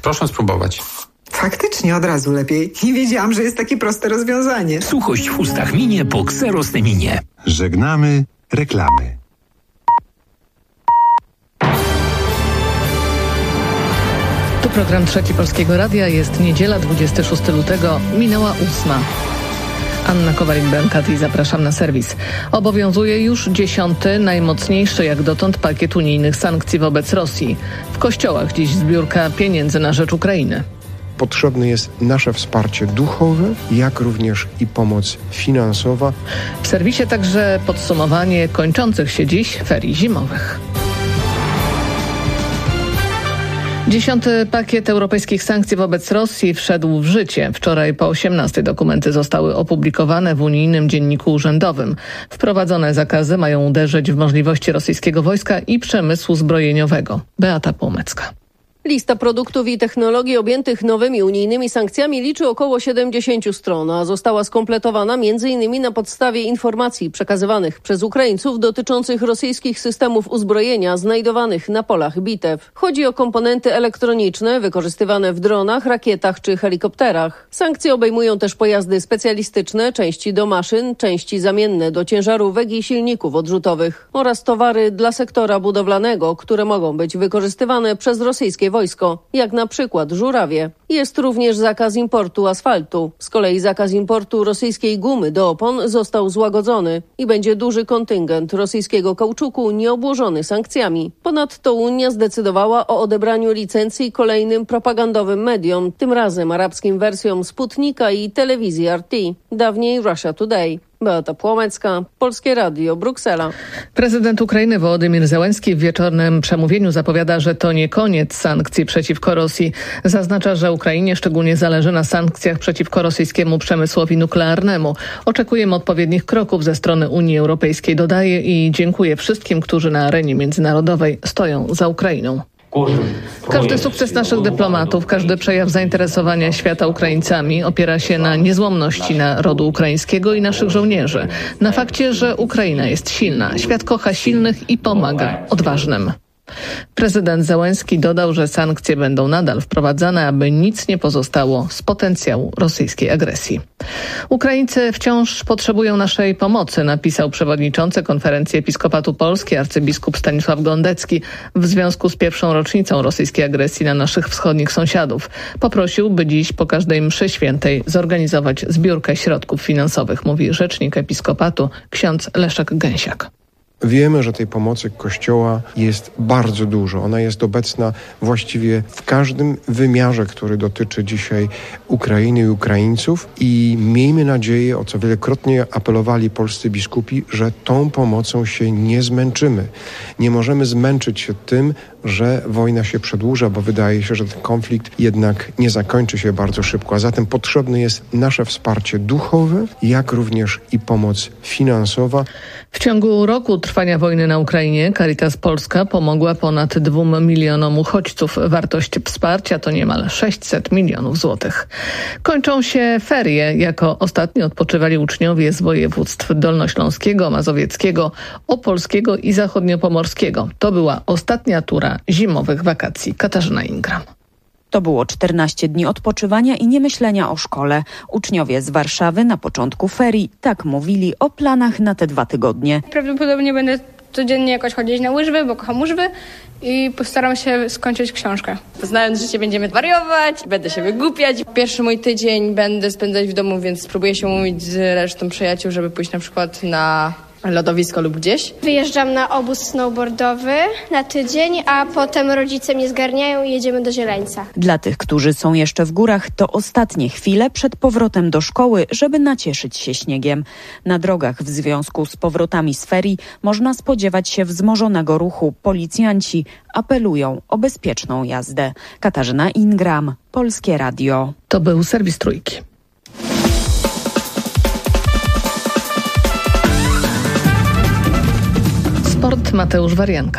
Proszę spróbować. Faktycznie od razu lepiej. Nie wiedziałam, że jest takie proste rozwiązanie. Suchość w ustach minie po Xerosteminie. Żegnamy reklamy. Tu program Trzeci Polskiego Radia. Jest niedziela, 26 lutego. Minęła 8. Anna Kowalik-Bernkat i zapraszam na serwis. Obowiązuje już 10., najmocniejszy jak dotąd pakiet unijnych sankcji wobec Rosji. W kościołach dziś zbiórka pieniędzy na rzecz Ukrainy. Potrzebne jest nasze wsparcie duchowe, jak również i pomoc finansowa. W serwisie także podsumowanie kończących się dziś ferii zimowych. 10. pakiet europejskich sankcji wobec Rosji wszedł w życie. Wczoraj po 18 dokumenty zostały opublikowane w unijnym dzienniku urzędowym. Wprowadzone zakazy mają uderzyć w możliwości rosyjskiego wojska i przemysłu zbrojeniowego. Beata Płomecka. Lista produktów i technologii objętych nowymi unijnymi sankcjami liczy około 70 stron, a została skompletowana m.in. na podstawie informacji przekazywanych przez Ukraińców dotyczących rosyjskich systemów uzbrojenia znajdowanych na polach bitew. Chodzi o komponenty elektroniczne wykorzystywane w dronach, rakietach czy helikopterach. Sankcje obejmują też pojazdy specjalistyczne, części do maszyn, części zamienne do ciężarówek i silników odrzutowych oraz towary dla sektora budowlanego, które mogą być wykorzystywane przez rosyjskie wojsko, jak na przykład żurawie. Jest również zakaz importu asfaltu. Z kolei zakaz importu rosyjskiej gumy do opon został złagodzony i będzie duży kontyngent rosyjskiego kauczuku nieobłożony sankcjami. Ponadto Unia zdecydowała o odebraniu licencji kolejnym propagandowym mediom, tym razem arabskim wersjom Sputnika i telewizji RT, dawniej Russia Today. Beata Płomecka, Polskie Radio, Bruksela. Prezydent Ukrainy Wołodymyr Zełenski w wieczornym przemówieniu zapowiada, że to nie koniec sankcji przeciwko Rosji. Zaznacza, że Ukrainie szczególnie zależy na sankcjach przeciwko rosyjskiemu przemysłowi nuklearnemu. Oczekujemy odpowiednich kroków ze strony Unii Europejskiej, dodaje, i dziękuję wszystkim, którzy na arenie międzynarodowej stoją za Ukrainą. Każdy sukces naszych dyplomatów, każdy przejaw zainteresowania świata Ukraińcami opiera się na niezłomności narodu ukraińskiego i naszych żołnierzy. Na fakcie, że Ukraina jest silna. Świat kocha silnych i pomaga odważnym. Prezydent Zełenski dodał, że sankcje będą nadal wprowadzane, aby nic nie pozostało z potencjału rosyjskiej agresji. Ukraińcy wciąż potrzebują naszej pomocy, napisał przewodniczący Konferencji Episkopatu Polski arcybiskup Stanisław Gondecki w związku z pierwszą rocznicą rosyjskiej agresji na naszych wschodnich sąsiadów. Poprosił, by dziś po każdej mszy świętej zorganizować zbiórkę środków finansowych, mówi rzecznik Episkopatu ksiądz Leszek Gęsiak. Wiemy, że tej pomocy Kościoła jest bardzo dużo. Ona jest obecna właściwie w każdym wymiarze, który dotyczy dzisiaj Ukrainy i Ukraińców, i miejmy nadzieję, o co wielokrotnie apelowali polscy biskupi, że tą pomocą się nie zmęczymy. Nie możemy zmęczyć się tym, że wojna się przedłuża, bo wydaje się, że ten konflikt jednak nie zakończy się bardzo szybko, a zatem potrzebne jest nasze wsparcie duchowe, jak również i pomoc finansowa. W ciągu roku trwania wojny na Ukrainie Caritas Polska pomogła ponad 2 milionom uchodźców. Wartość wsparcia to niemal 600 milionów złotych. Kończą się ferie. Jako ostatni odpoczywali uczniowie z województw dolnośląskiego, mazowieckiego, opolskiego i zachodniopomorskiego. To była ostatnia tura zimowych wakacji. Katarzyna Ingram. To było 14 dni odpoczywania i niemyślenia o szkole. Uczniowie z Warszawy na początku ferii tak mówili o planach na te 2 tygodnie. Prawdopodobnie będę codziennie jakoś chodzić na łyżwy, bo kocham łyżwy, i postaram się skończyć książkę. Znając życie, będziemy wariować, będę się wygłupiać. Pierwszy mój tydzień będę spędzać w domu, więc spróbuję się umówić z resztą przyjaciół, żeby pójść na przykład na lodowisko lub gdzieś. Wyjeżdżam na obóz snowboardowy na tydzień, a potem rodzice mnie zgarniają i jedziemy do Zieleńca. Dla tych, którzy są jeszcze w górach, to ostatnie chwile przed powrotem do szkoły, żeby nacieszyć się śniegiem. Na drogach w związku z powrotami z ferii można spodziewać się wzmożonego ruchu. Policjanci apelują o bezpieczną jazdę. Katarzyna Ingram, Polskie Radio. To był serwis Trójki. Sport Mateusz Warianka.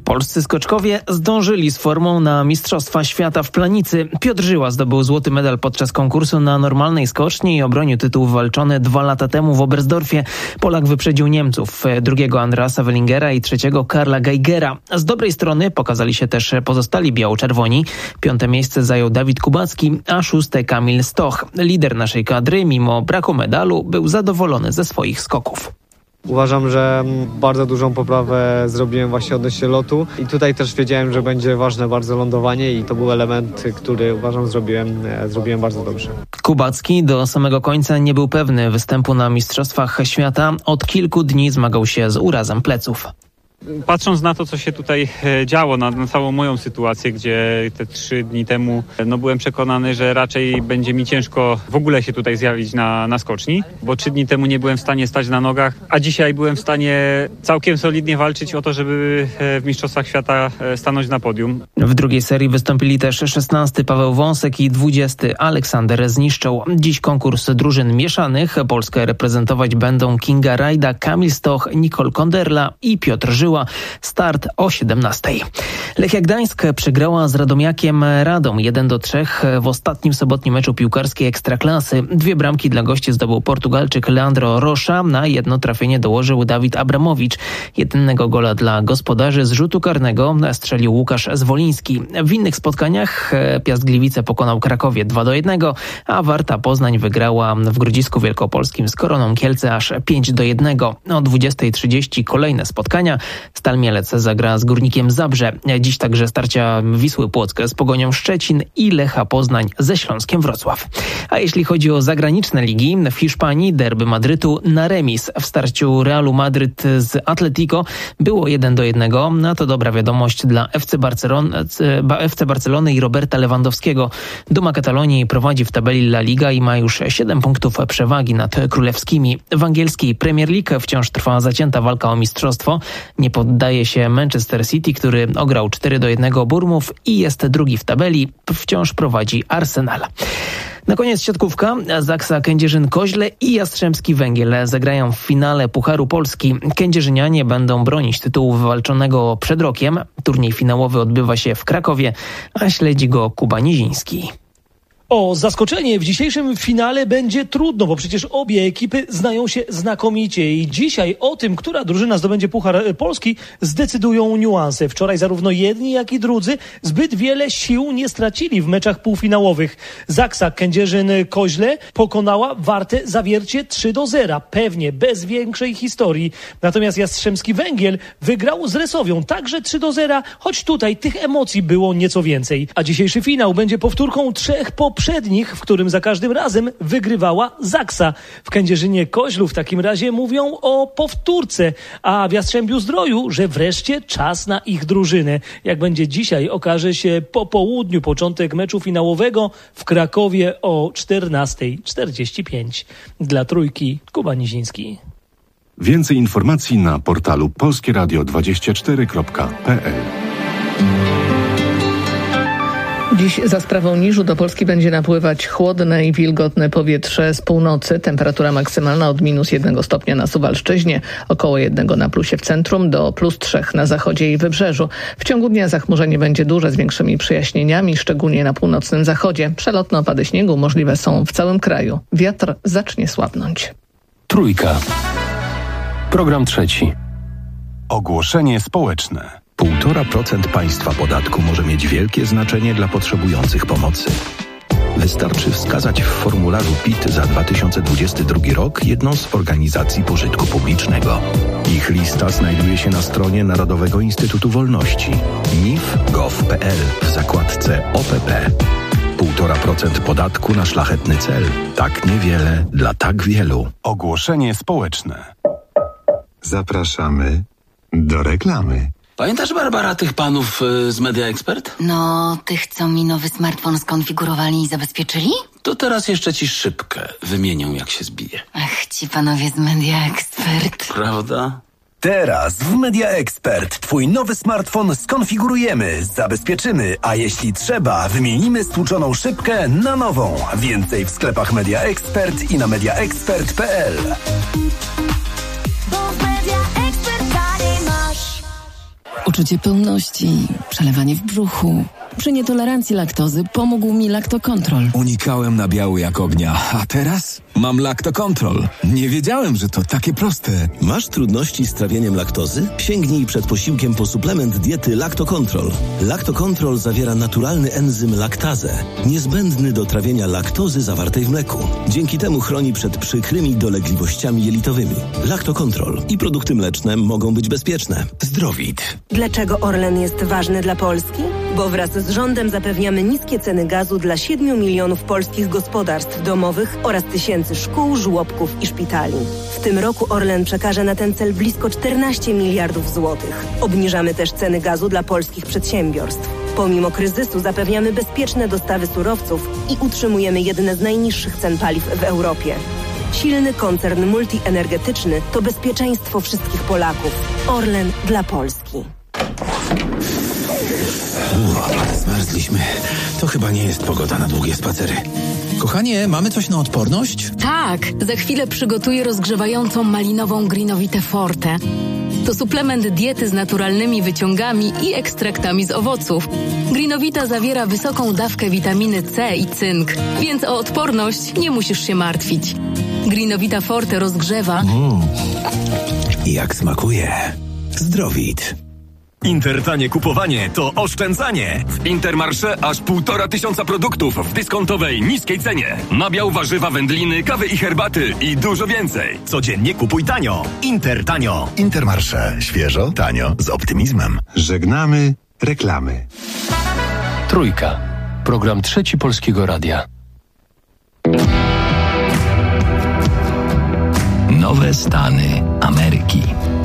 Polscy skoczkowie zdążyli z formą na Mistrzostwa Świata w Planicy. Piotr Żyła zdobył złoty medal podczas konkursu na normalnej skoczni i obronił tytuł walczony 2 lata temu w Oberstdorfie. Polak wyprzedził Niemców, drugiego Andreasa Wellingera i trzeciego Karla Geigera. Z dobrej strony pokazali się też pozostali biało-czerwoni. 5. miejsce zajął Dawid Kubacki, a 6. Kamil Stoch. Lider naszej kadry, mimo braku medalu, był zadowolony ze swoich skoków. Uważam, że bardzo dużą poprawę zrobiłem właśnie odnośnie lotu i tutaj też wiedziałem, że będzie ważne bardzo lądowanie i to był element, który uważam zrobiłem bardzo dobrze. Kubacki do samego końca nie był pewny występu na Mistrzostwach Świata. Od kilku dni zmagał się z urazem pleców. Patrząc na to, co się tutaj działo, na całą moją sytuację, gdzie te 3 dni temu byłem przekonany, że raczej będzie mi ciężko w ogóle się tutaj zjawić na skoczni, bo 3 dni temu nie byłem w stanie stać na nogach, a dzisiaj byłem w stanie całkiem solidnie walczyć o to, żeby w Mistrzostwach Świata stanąć na podium. W drugiej serii wystąpili też 16. Paweł Wąsek i 20. Aleksander Zniszczał. Dziś konkurs drużyn mieszanych. Polskę reprezentować będą Kinga Rajda, Kamil Stoch, Nicole Konderla i Piotr Żyła. Start o 17. Lechia Gdańsk przegrała z Radomiakiem Radom 1-3 w ostatnim sobotnim meczu piłkarskiej Ekstraklasy. 2 bramki dla gości zdobył Portugalczyk Leandro Rocha, na jedno trafienie dołożył Dawid Abramowicz. Jedynego gola dla gospodarzy z rzutu karnego strzelił Łukasz Zwoliński. W innych spotkaniach Piast Gliwice pokonał Krakowie 2-1, a Warta Poznań wygrała w Grodzisku Wielkopolskim z Koroną Kielce aż 5-1. O 20:30 kolejne spotkania. Stal Mielec zagra z Górnikiem Zabrze. Dziś także starcia Wisły Płock z Pogonią Szczecin i Lecha Poznań ze Śląskiem Wrocław. A jeśli chodzi o zagraniczne ligi, w Hiszpanii derby Madrytu na remis. W starciu Realu Madryt z Atletico było 1-1. No to dobra wiadomość dla FC Barcelony i Roberta Lewandowskiego. Duma Katalonii prowadzi w tabeli La Liga i ma już 7 punktów przewagi nad królewskimi. W angielskiej Premier League wciąż trwa zacięta walka o mistrzostwo. Nie poddaje się Manchester City, który ograł 4-1 Bournemouth i jest drugi w tabeli. Wciąż prowadzi Arsenal. Na koniec siatkówka. Zaksa Kędzierzyn-Koźle i Jastrzębski Węgiel zagrają w finale Pucharu Polski. Kędzierzynianie będą bronić tytułu wywalczonego przed rokiem. Turniej finałowy odbywa się w Krakowie, a śledzi go Kuba Niziński. O zaskoczenie w dzisiejszym finale będzie trudno, bo przecież obie ekipy znają się znakomicie i dzisiaj o tym, która drużyna zdobędzie Puchar Polski, zdecydują niuanse. Wczoraj zarówno jedni, jak i drudzy zbyt wiele sił nie stracili w meczach półfinałowych. Zaksa Kędzierzyn-Koźle pokonała Wartę Zawiercie 3-0, pewnie bez większej historii. Natomiast Jastrzębski Węgiel wygrał z Resowią także 3-0, choć tutaj tych emocji było nieco więcej. A dzisiejszy finał będzie powtórką 3 poprzednich, w którym za każdym razem wygrywała Zaksa. W Kędzierzynie-Koźlu w takim razie mówią o powtórce, a w Jastrzębiu-Zdroju, że wreszcie czas na ich drużynę. Jak będzie dzisiaj, okaże się po południu. Początek meczu finałowego w Krakowie o 14:45. Dla Trójki Kuba Niziński. Więcej informacji na portalu polskieradio24.pl. Dziś za sprawą niżu do Polski będzie napływać chłodne i wilgotne powietrze z północy. Temperatura maksymalna od -1 stopnia na Suwalszczyźnie, około 1 na plusie w centrum, do +3 na zachodzie i wybrzeżu. W ciągu dnia zachmurzenie będzie duże z większymi przejaśnieniami, szczególnie na północnym zachodzie. Przelotne opady śniegu możliwe są w całym kraju. Wiatr zacznie słabnąć. Trójka. Program trzeci. Ogłoszenie społeczne. 1,5% państwa podatku może mieć wielkie znaczenie dla potrzebujących pomocy. Wystarczy wskazać w formularzu PIT za 2022 rok jedną z organizacji pożytku publicznego. Ich lista znajduje się na stronie Narodowego Instytutu Wolności nif.gov.pl w zakładce OPP. 1,5% podatku na szlachetny cel. Tak niewiele dla tak wielu. Ogłoszenie społeczne. Zapraszamy do reklamy. Pamiętasz, Barbara, tych panów z Media Expert? No, tych, co mi nowy smartfon skonfigurowali i zabezpieczyli? To teraz jeszcze ci szybkę wymienią, jak się zbije. Ach, ci panowie z Media Expert. Prawda? Teraz w Media Expert twój nowy smartfon skonfigurujemy, zabezpieczymy, a jeśli trzeba, wymienimy stłuczoną szybkę na nową. Więcej w sklepach Media Expert i na mediaexpert.pl. uczucie pełności, przelewanie w brzuchu. Przy nietolerancji laktozy pomógł mi Lactocontrol. Unikałem nabiału jak ognia, a teraz mam Lactocontrol. Nie wiedziałem, że to takie proste. Masz trudności z trawieniem laktozy? Sięgnij przed posiłkiem po suplement diety Lactocontrol. Lactocontrol zawiera naturalny enzym laktazę, niezbędny do trawienia laktozy zawartej w mleku. Dzięki temu chroni przed przykrymi dolegliwościami jelitowymi. Lactocontrol i produkty mleczne mogą być bezpieczne. Zdrowit. Dlaczego Orlen jest ważny dla Polski? Bo wraz z rządem zapewniamy niskie ceny gazu dla 7 milionów polskich gospodarstw domowych oraz tysięcy szkół, żłobków i szpitali. W tym roku Orlen przekaże na ten cel blisko 14 miliardów złotych. Obniżamy też ceny gazu dla polskich przedsiębiorstw. Pomimo kryzysu zapewniamy bezpieczne dostawy surowców i utrzymujemy jedne z najniższych cen paliw w Europie. Silny koncern multienergetyczny to bezpieczeństwo wszystkich Polaków. Orlen dla Polski. Zmarzliśmy. To chyba nie jest pogoda na długie spacery. Kochanie, mamy coś na odporność? Tak, za chwilę przygotuję rozgrzewającą malinową Greenovitę Forte. To suplement diety z naturalnymi wyciągami i ekstraktami z owoców. Greenovita zawiera wysoką dawkę witaminy C i cynk, więc o odporność nie musisz się martwić. Greenovita Forte rozgrzewa. Jak smakuje. Zdrowit. Intertanie kupowanie to oszczędzanie. W Intermarché aż 1500 produktów w dyskontowej, niskiej cenie. Nabiał, warzywa, wędliny, kawy i herbaty i dużo więcej. Codziennie kupuj tanio. Intertanio. Intermarché. Świeżo, tanio, z optymizmem. Żegnamy reklamy. Trójka. Program Trzeci Polskiego Radia. Nowe Stany Ameryki.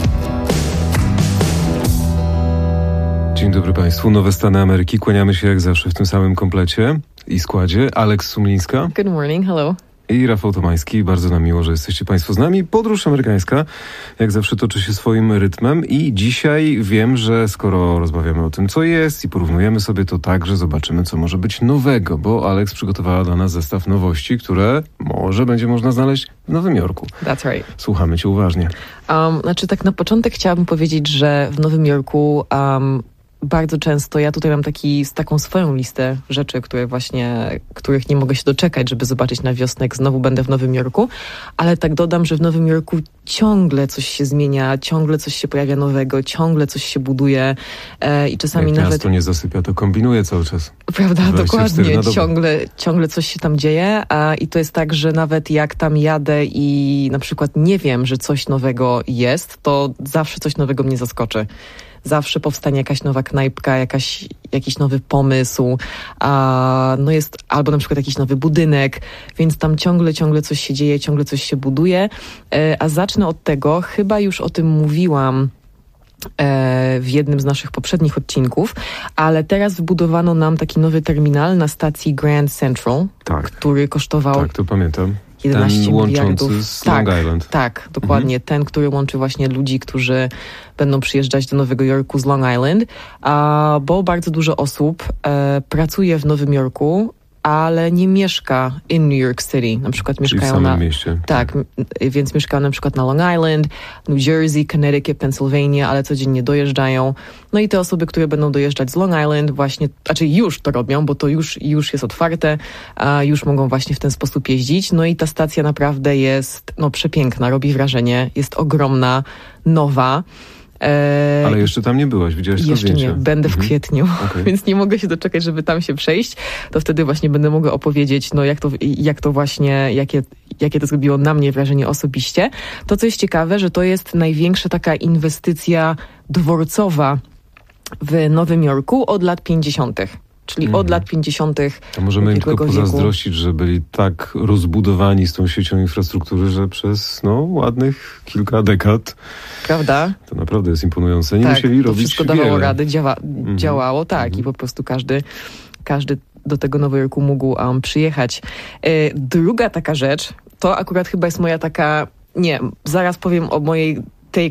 Dzień dobry Państwu. Nowe Stany Ameryki. Kłaniamy się jak zawsze w tym samym komplecie i składzie. Aleks Sumlińska. Good morning, hello. I Rafał Tomański. Bardzo nam miło, że jesteście Państwo z nami. Podróż amerykańska jak zawsze toczy się swoim rytmem i dzisiaj wiem, że skoro rozmawiamy o tym, co jest i porównujemy sobie, to także zobaczymy, co może być nowego, bo Aleks przygotowała dla nas zestaw nowości, które może będzie można znaleźć w Nowym Jorku. That's right. Słuchamy Cię uważnie. Znaczy tak na początek chciałabym powiedzieć, że w Nowym Jorku bardzo często ja tutaj mam taką swoją listę rzeczy, których nie mogę się doczekać, żeby zobaczyć na wiosnę, jak znowu będę w Nowym Jorku, ale tak dodam, że w Nowym Jorku ciągle coś się zmienia, ciągle coś się pojawia nowego, ciągle coś się buduje i czasami jak nawet... miasto nie zasypia, to kombinuje cały czas. Prawda, dokładnie. Ciągle coś się tam dzieje i to jest tak, że nawet jak tam jadę i na przykład nie wiem, że coś nowego jest, to zawsze coś nowego mnie zaskoczy. Zawsze powstanie jakaś nowa knajpka, jakiś nowy pomysł, jest albo na przykład jakiś nowy budynek, więc tam ciągle coś się dzieje, ciągle coś się buduje. A zacznę od tego, chyba już o tym mówiłam w jednym z naszych poprzednich odcinków, ale teraz wybudowano nam taki nowy terminal na stacji Grand Central, który kosztował... Tak, to pamiętam. 11 ten miliardów. Łączący z Long Island. Tak, dokładnie. Ten, który łączy właśnie ludzi, którzy będą przyjeżdżać do Nowego Jorku z Long Island, bo bardzo dużo osób pracuje w Nowym Jorku, ale nie mieszka in New York City. Na przykład mieszkają w samym mieście. Tak, więc mieszkają na przykład na Long Island, New Jersey, Connecticut, Pennsylvania, ale codziennie dojeżdżają. No i te osoby, które będą dojeżdżać z Long Island właśnie, już to robią, bo to już jest otwarte, już mogą właśnie w ten sposób jeździć. No i ta stacja naprawdę jest przepiękna, robi wrażenie, jest ogromna, nowa. Ale jeszcze tam nie byłaś, widziałaś to zdjęcie? Jeszcze nie, będę w kwietniu, więc nie mogę się doczekać, żeby tam się przejść. To wtedy właśnie będę mogła opowiedzieć, jak to właśnie, jakie to zrobiło na mnie wrażenie osobiście. To, co jest ciekawe, że to jest największa taka inwestycja dworcowa w Nowym Jorku od lat 50. Czyli od lat 50. To możemy im tylko pozazdrościć, że byli tak rozbudowani z tą siecią infrastruktury, że przez ładnych kilka dekad. Prawda? To naprawdę jest imponujące. Nie musieli robić wszystko dawało rady, działało, i po prostu każdy do tego Nowego Jorku mógł przyjechać. Druga taka rzecz, to akurat chyba jest moja taka... Nie, zaraz powiem o mojej...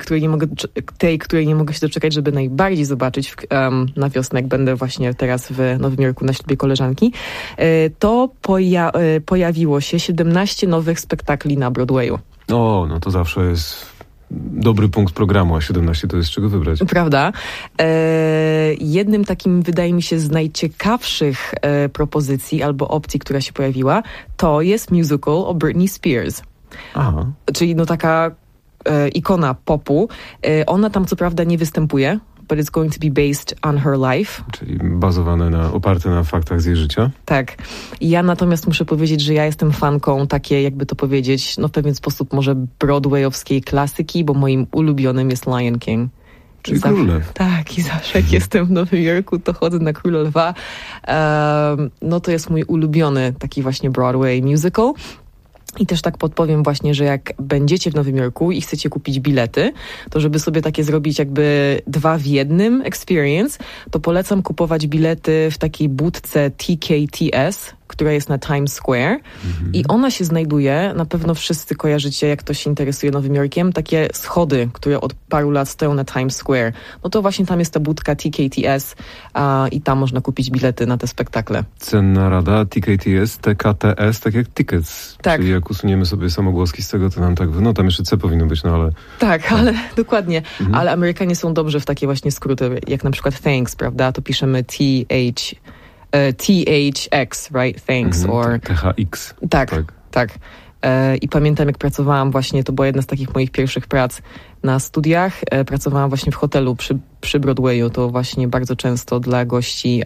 której nie mogę się doczekać, żeby najbardziej zobaczyć na wiosnę, jak będę właśnie teraz w Nowym Jorku na ślubie koleżanki, to pojawiło się 17 nowych spektakli na Broadwayu. No to zawsze jest dobry punkt programu, a 17 to jest czego wybrać. Prawda? Jednym takim, wydaje mi się, z najciekawszych propozycji albo opcji, która się pojawiła, to jest musical o Britney Spears. Aha. Czyli taka ikona popu. Ona tam co prawda nie występuje, but it's going to be based on her life. Czyli oparte na faktach z jej życia. Tak. Ja natomiast muszę powiedzieć, że ja jestem fanką takiej, jakby to powiedzieć, w pewien sposób może broadwayowskiej klasyki, bo moim ulubionym jest Lion King. Czyli Król Lew. Tak, i zawsze jak jestem w Nowym Jorku, to chodzę na Króla Lwa. To jest mój ulubiony taki właśnie Broadway musical. I też tak podpowiem właśnie, że jak będziecie w Nowym Jorku i chcecie kupić bilety, to żeby sobie takie zrobić jakby 2 w 1 experience, to polecam kupować bilety w takiej budce TKTS, która jest na Times Square i ona się znajduje, na pewno wszyscy kojarzycie, jak ktoś się interesuje Nowym Jorkiem, takie schody, które od paru lat stoją na Times Square. No to właśnie tam jest ta budka TKTS i tam można kupić bilety na te spektakle. Cenna rada, TKTS, TKTS, tak jak tickets. Tak. Czyli jak usuniemy sobie samogłoski z tego, to nam tak, tam jeszcze C powinno być, ale... Tak, ale dokładnie. Ale Amerykanie są dobrzy w takie właśnie skróty, jak na przykład thanks, prawda? To piszemy THX, right? Thanks, or... THX. Tak. I pamiętam, jak pracowałam właśnie, to była jedna z takich moich pierwszych prac na studiach. Pracowałam właśnie w hotelu przy Broadwayu. To właśnie bardzo często dla gości...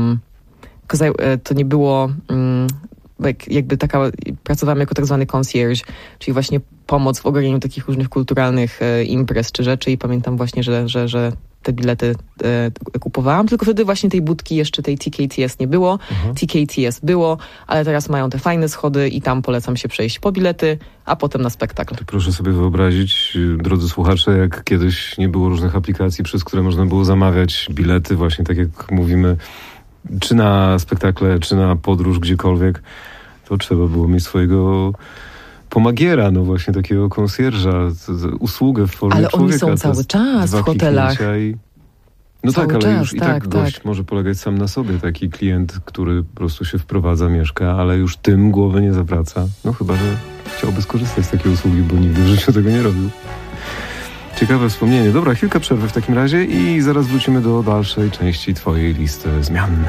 to nie było... jakby pracowałam jako tak zwany concierge, czyli właśnie pomoc w ogarnianiu takich różnych kulturalnych imprez czy rzeczy i pamiętam właśnie, że te bilety kupowałam, tylko wtedy właśnie tej budki jeszcze tej TKTS nie było. TKTS było, ale teraz mają te fajne schody i tam polecam się przejść po bilety, a potem na spektakl. To proszę sobie wyobrazić, drodzy słuchacze, jak kiedyś nie było różnych aplikacji, przez które można było zamawiać bilety, właśnie tak jak mówimy, czy na spektakle, czy na podróż gdziekolwiek, to trzeba było mieć swojego pomagiera, właśnie takiego konsjerża, usługę w formie ale człowieka. Ale oni są cały czas w hotelach. Ale już i tak gość może polegać sam na sobie. Taki klient, który po prostu się wprowadza, mieszka, ale już tym głowy nie zawraca. Chyba, że chciałby skorzystać z takiej usługi, bo nigdy w życiu tego nie robił. Ciekawe wspomnienie. Dobra, chwilkę przerwy w takim razie i zaraz wrócimy do dalszej części twojej listy zmian.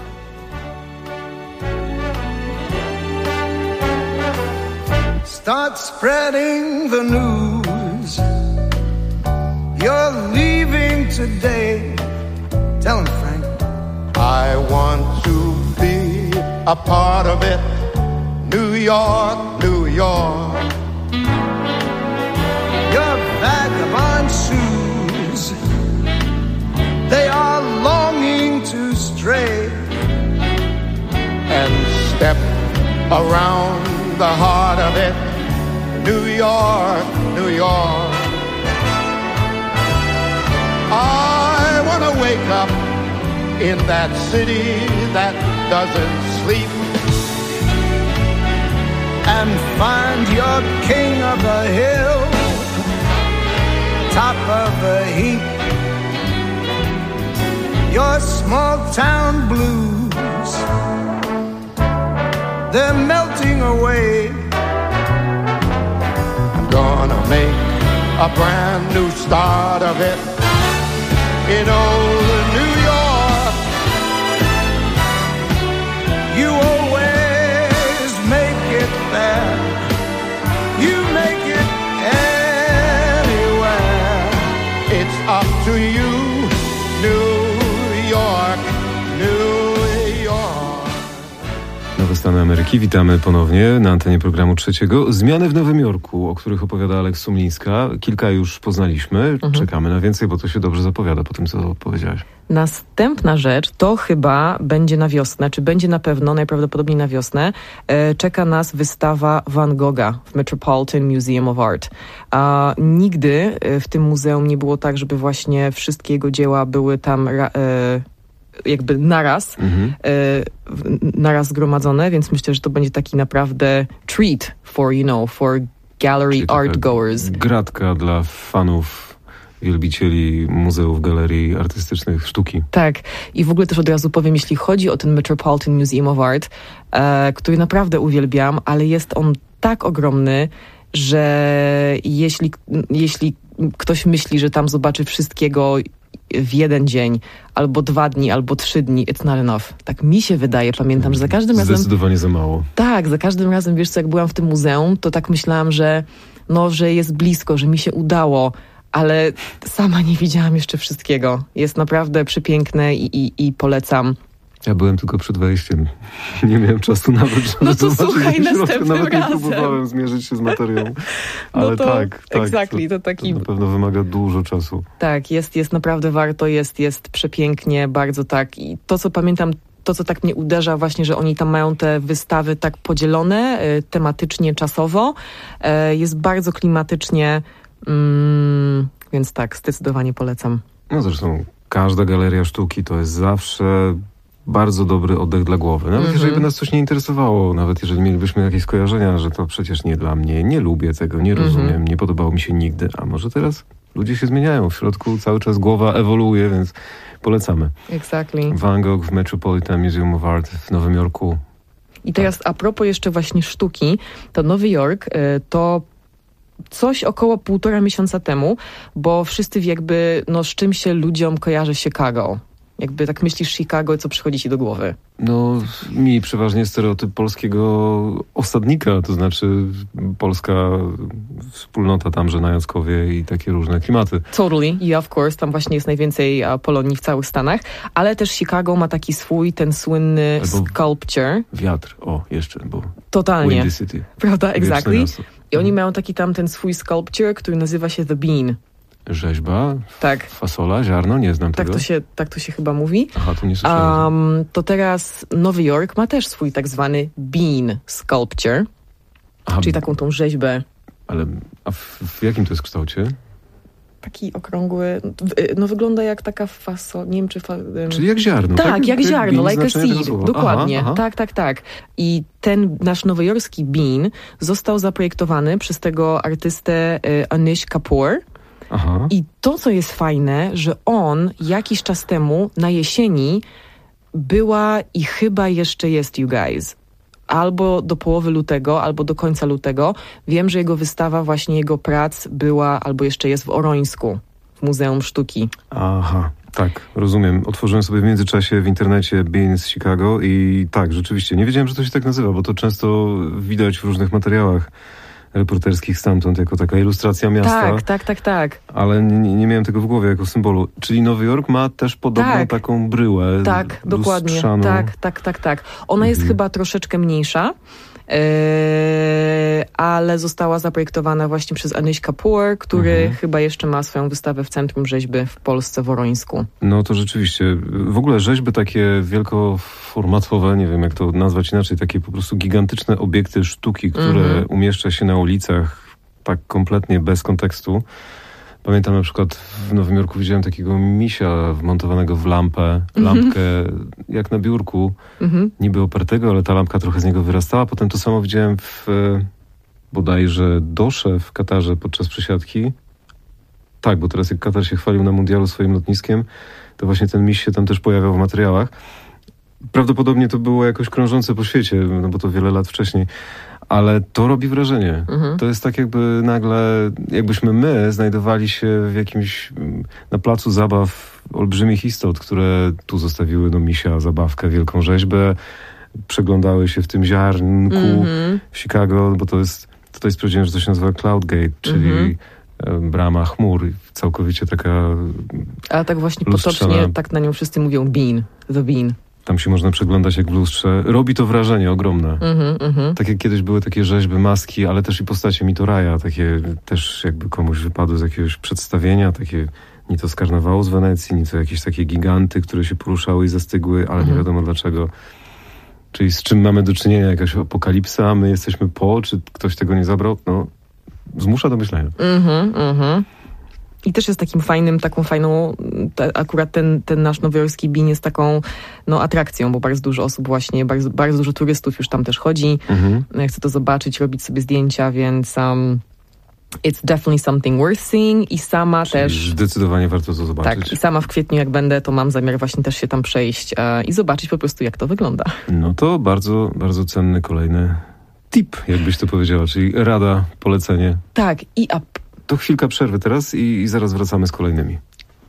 Start spreading the news. You're leaving today. Tell him, Frank. I want to be a part of it. New York, New York. Your vagabond shoes, they are longing to stray and step around the heart of it. New York, New York. I want to wake up in that city that doesn't sleep and find your king of the hill, top of the heap. Your small town blues, they're melting away. I'm gonna make a brand new start of it in old New York. You always make it there. You make it anywhere. It's up to you, New York, New York. Nowe Stany Ameryki. Witamy ponownie na antenie programu trzeciego. Zmiany w Nowym Jorku, o których opowiada Aleks Sumlińska. Kilka już poznaliśmy. Czekamy na więcej, bo to się dobrze zapowiada po tym, co powiedziałaś. Następna rzecz to chyba będzie na wiosnę, czy będzie na pewno, najprawdopodobniej na wiosnę, czeka nas wystawa Van Gogha w Metropolitan Museum of Art. Nigdy w tym muzeum nie było tak, żeby właśnie wszystkie jego dzieła były tam jakby naraz zgromadzone, więc myślę, że to będzie taki naprawdę treat for gallery art goers. Gratka dla fanów, wielbicieli muzeów, galerii artystycznych, sztuki. Tak. I w ogóle też od razu powiem, jeśli chodzi o ten Metropolitan Museum of Art, który naprawdę uwielbiam, ale jest on tak ogromny, że jeśli ktoś myśli, że tam zobaczy wszystkiego w jeden dzień, albo 2 dni, albo 3 dni, it's not enough. Tak mi się wydaje, pamiętam, że za każdym razem... Zdecydowanie za mało. Tak, za każdym razem, wiesz co, jak byłam w tym muzeum, to tak myślałam, że jest blisko, że mi się udało, ale sama nie widziałam jeszcze wszystkiego. Jest naprawdę przepiękne i polecam. Ja byłem tylko przed wejściem. Nie miałem czasu nawet, żeby no to słuchaj, następnym nawet razem. Nie próbowałem zmierzyć się z materią. Ale no to, tak. Exactly, to taki... To na pewno wymaga dużo czasu. Tak, jest naprawdę warto, jest przepięknie, bardzo tak. I to, co pamiętam, to, co tak mnie uderza właśnie, że oni tam mają te wystawy tak podzielone, tematycznie, czasowo. Jest bardzo klimatycznie, więc tak, zdecydowanie polecam. No zresztą każda galeria sztuki to jest zawsze bardzo dobry oddech dla głowy. Nawet jeżeli by nas coś nie interesowało, nawet jeżeli mielibyśmy jakieś skojarzenia, że to przecież nie dla mnie, nie lubię tego, nie rozumiem, nie podobało mi się nigdy, a może teraz ludzie się zmieniają. W środku cały czas głowa ewoluuje, więc polecamy. Exactly. Van Gogh w Metropolitan Museum of Art w Nowym Jorku. I teraz a propos jeszcze właśnie sztuki, to Nowy Jork to coś około 1,5 miesiąca temu, bo wszyscy jakby, z czym się ludziom kojarzy Chicago. Jakby tak myślisz Chicago, co przychodzi ci do głowy? No, mi przeważnie stereotyp polskiego osadnika, to znaczy polska wspólnota tamże na Jackowie i takie różne klimaty. Totally, of course, tam właśnie jest najwięcej Polonii w całych Stanach, ale też Chicago ma taki swój, ten słynny sculpture. Wiatr, jeszcze, bo totalnie. Windy City. Prawda, exactly. I oni mają taki tam ten swój sculpture, który nazywa się The Bean. Rzeźba? Tak. Fasola, ziarno? Nie znam tego. Tak to się chyba mówi. Aha, to nie słyszałem. To teraz Nowy Jork ma też swój tak zwany Bean Sculpture, czyli taką tą rzeźbę. Ale w jakim to jest kształcie? Taki okrągły, wygląda jak taka fasola, nie wiem czy... Czyli jak ziarno. Tak, jak ziarno, like a seed, dokładnie. Aha. Tak. I ten nasz nowojorski Bean został zaprojektowany przez tego artystę Anish Kapoor. Aha. I to, co jest fajne, że on jakiś czas temu na jesieni była i chyba jeszcze jest, you guys, albo do połowy lutego, albo do końca lutego. Wiem, że jego wystawa, właśnie jego prac była, albo jeszcze jest w Orońsku, w Muzeum Sztuki. Aha, tak, rozumiem. Otworzyłem sobie w międzyczasie w internecie Bean z Chicago i tak, rzeczywiście, nie wiedziałem, że to się tak nazywa, bo to często widać w różnych materiałach reporterskich stamtąd, jako taka ilustracja miasta. Tak. Ale nie miałem tego w głowie jako symbolu. Czyli Nowy Jork ma też podobną taką bryłę. Tak, dokładnie. Lustrzaną. Tak. Ona jest chyba troszeczkę mniejsza, ale została zaprojektowana właśnie przez Anish Kapoor, który chyba jeszcze ma swoją wystawę w Centrum Rzeźby w Polsce, w Orońsku. No to rzeczywiście. W ogóle rzeźby takie wielkoformatowe, nie wiem jak to nazwać inaczej, takie po prostu gigantyczne obiekty sztuki, które umieszcza się na ulicach tak kompletnie bez kontekstu. Pamiętam na przykład w Nowym Jorku widziałem takiego misia wmontowanego w lampkę jak na biurku, niby opartego, ale ta lampka trochę z niego wyrastała. Potem to samo widziałem w bodajże Dosze w Katarze podczas przesiadki. Tak, bo teraz jak Katar się chwalił na mundialu swoim lotniskiem, to właśnie ten miś się tam też pojawiał w materiałach. Prawdopodobnie to było jakoś krążące po świecie, no bo to wiele lat wcześniej. Ale to robi wrażenie. To jest tak jakby nagle, jakbyśmy my znajdowali się w jakimś, na placu zabaw olbrzymich istot, które tu zostawiły misia, zabawkę, wielką rzeźbę, przeglądały się w tym ziarnku w Chicago, bo to jest, tutaj sprawdziłem, że to się nazywa Cloud Gate, czyli brama chmur, całkowicie taka ale tak właśnie lustrzana. potocznie, tak na nią wszyscy mówią Bean, The Bean. Tam się można przeglądać jak w lustrze. Robi to wrażenie ogromne. Tak jak kiedyś były takie rzeźby, maski, ale też i postacie Mitoraja, takie też jakby komuś wypadły z jakiegoś przedstawienia, takie ni to z karnawału z Wenecji, ni to jakieś takie giganty, które się poruszały i zastygły, ale nie wiadomo dlaczego. Czyli z czym mamy do czynienia? Jakaś apokalipsa, my jesteśmy czy ktoś tego nie zabrał? No, zmusza do myślenia. I też jest taką fajną, akurat ten nasz nowojorski Bean jest taką atrakcją, bo bardzo dużo osób właśnie, bardzo dużo turystów już tam też chodzi, chce to zobaczyć, robić sobie zdjęcia, więc it's definitely something worth seeing i sama czyli też... Zdecydowanie warto to zobaczyć. Tak, i sama w kwietniu jak będę, to mam zamiar właśnie też się tam przejść i zobaczyć po prostu jak to wygląda. No to bardzo, bardzo cenny kolejny tip, jakbyś to powiedziała, czyli rada, polecenie. Tak, i To chwilka przerwy teraz i zaraz wracamy z kolejnymi.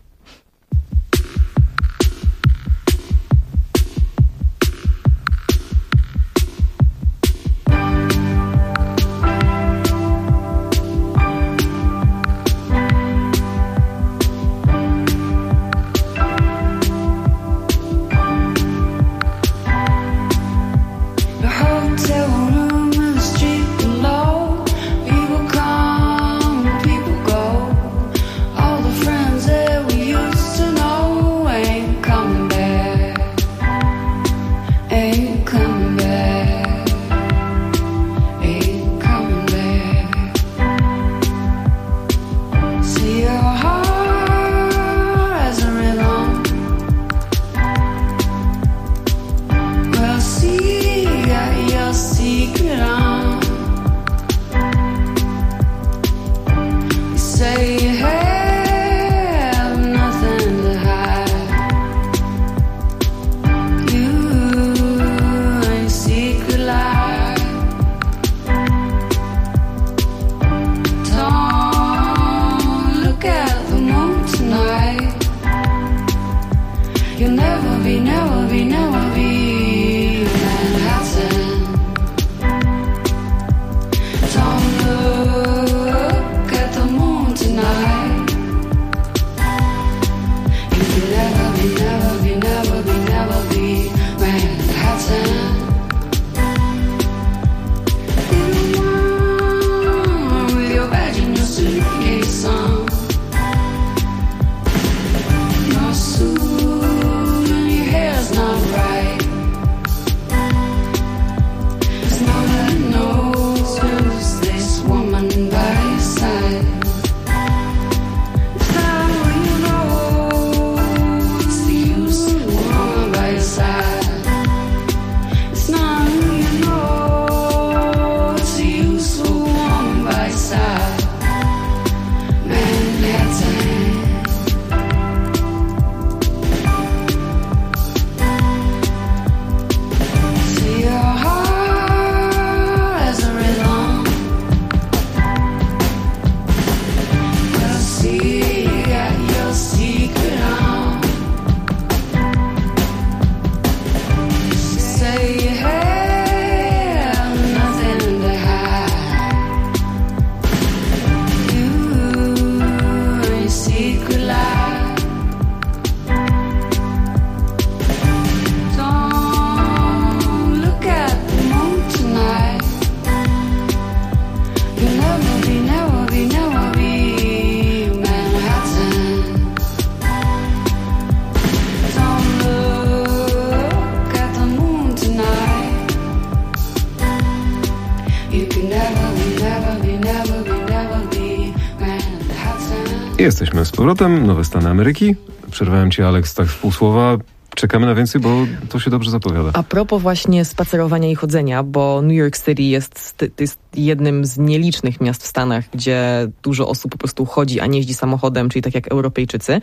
Jesteśmy z powrotem, nowe Stany Ameryki. Przerwałem ci, Alex, tak w pół słowa. Czekamy na więcej, bo to się dobrze zapowiada. A propos właśnie spacerowania i chodzenia, bo New York City jest jednym z nielicznych miast w Stanach, gdzie dużo osób po prostu chodzi, a nie jeździ samochodem, czyli tak jak Europejczycy,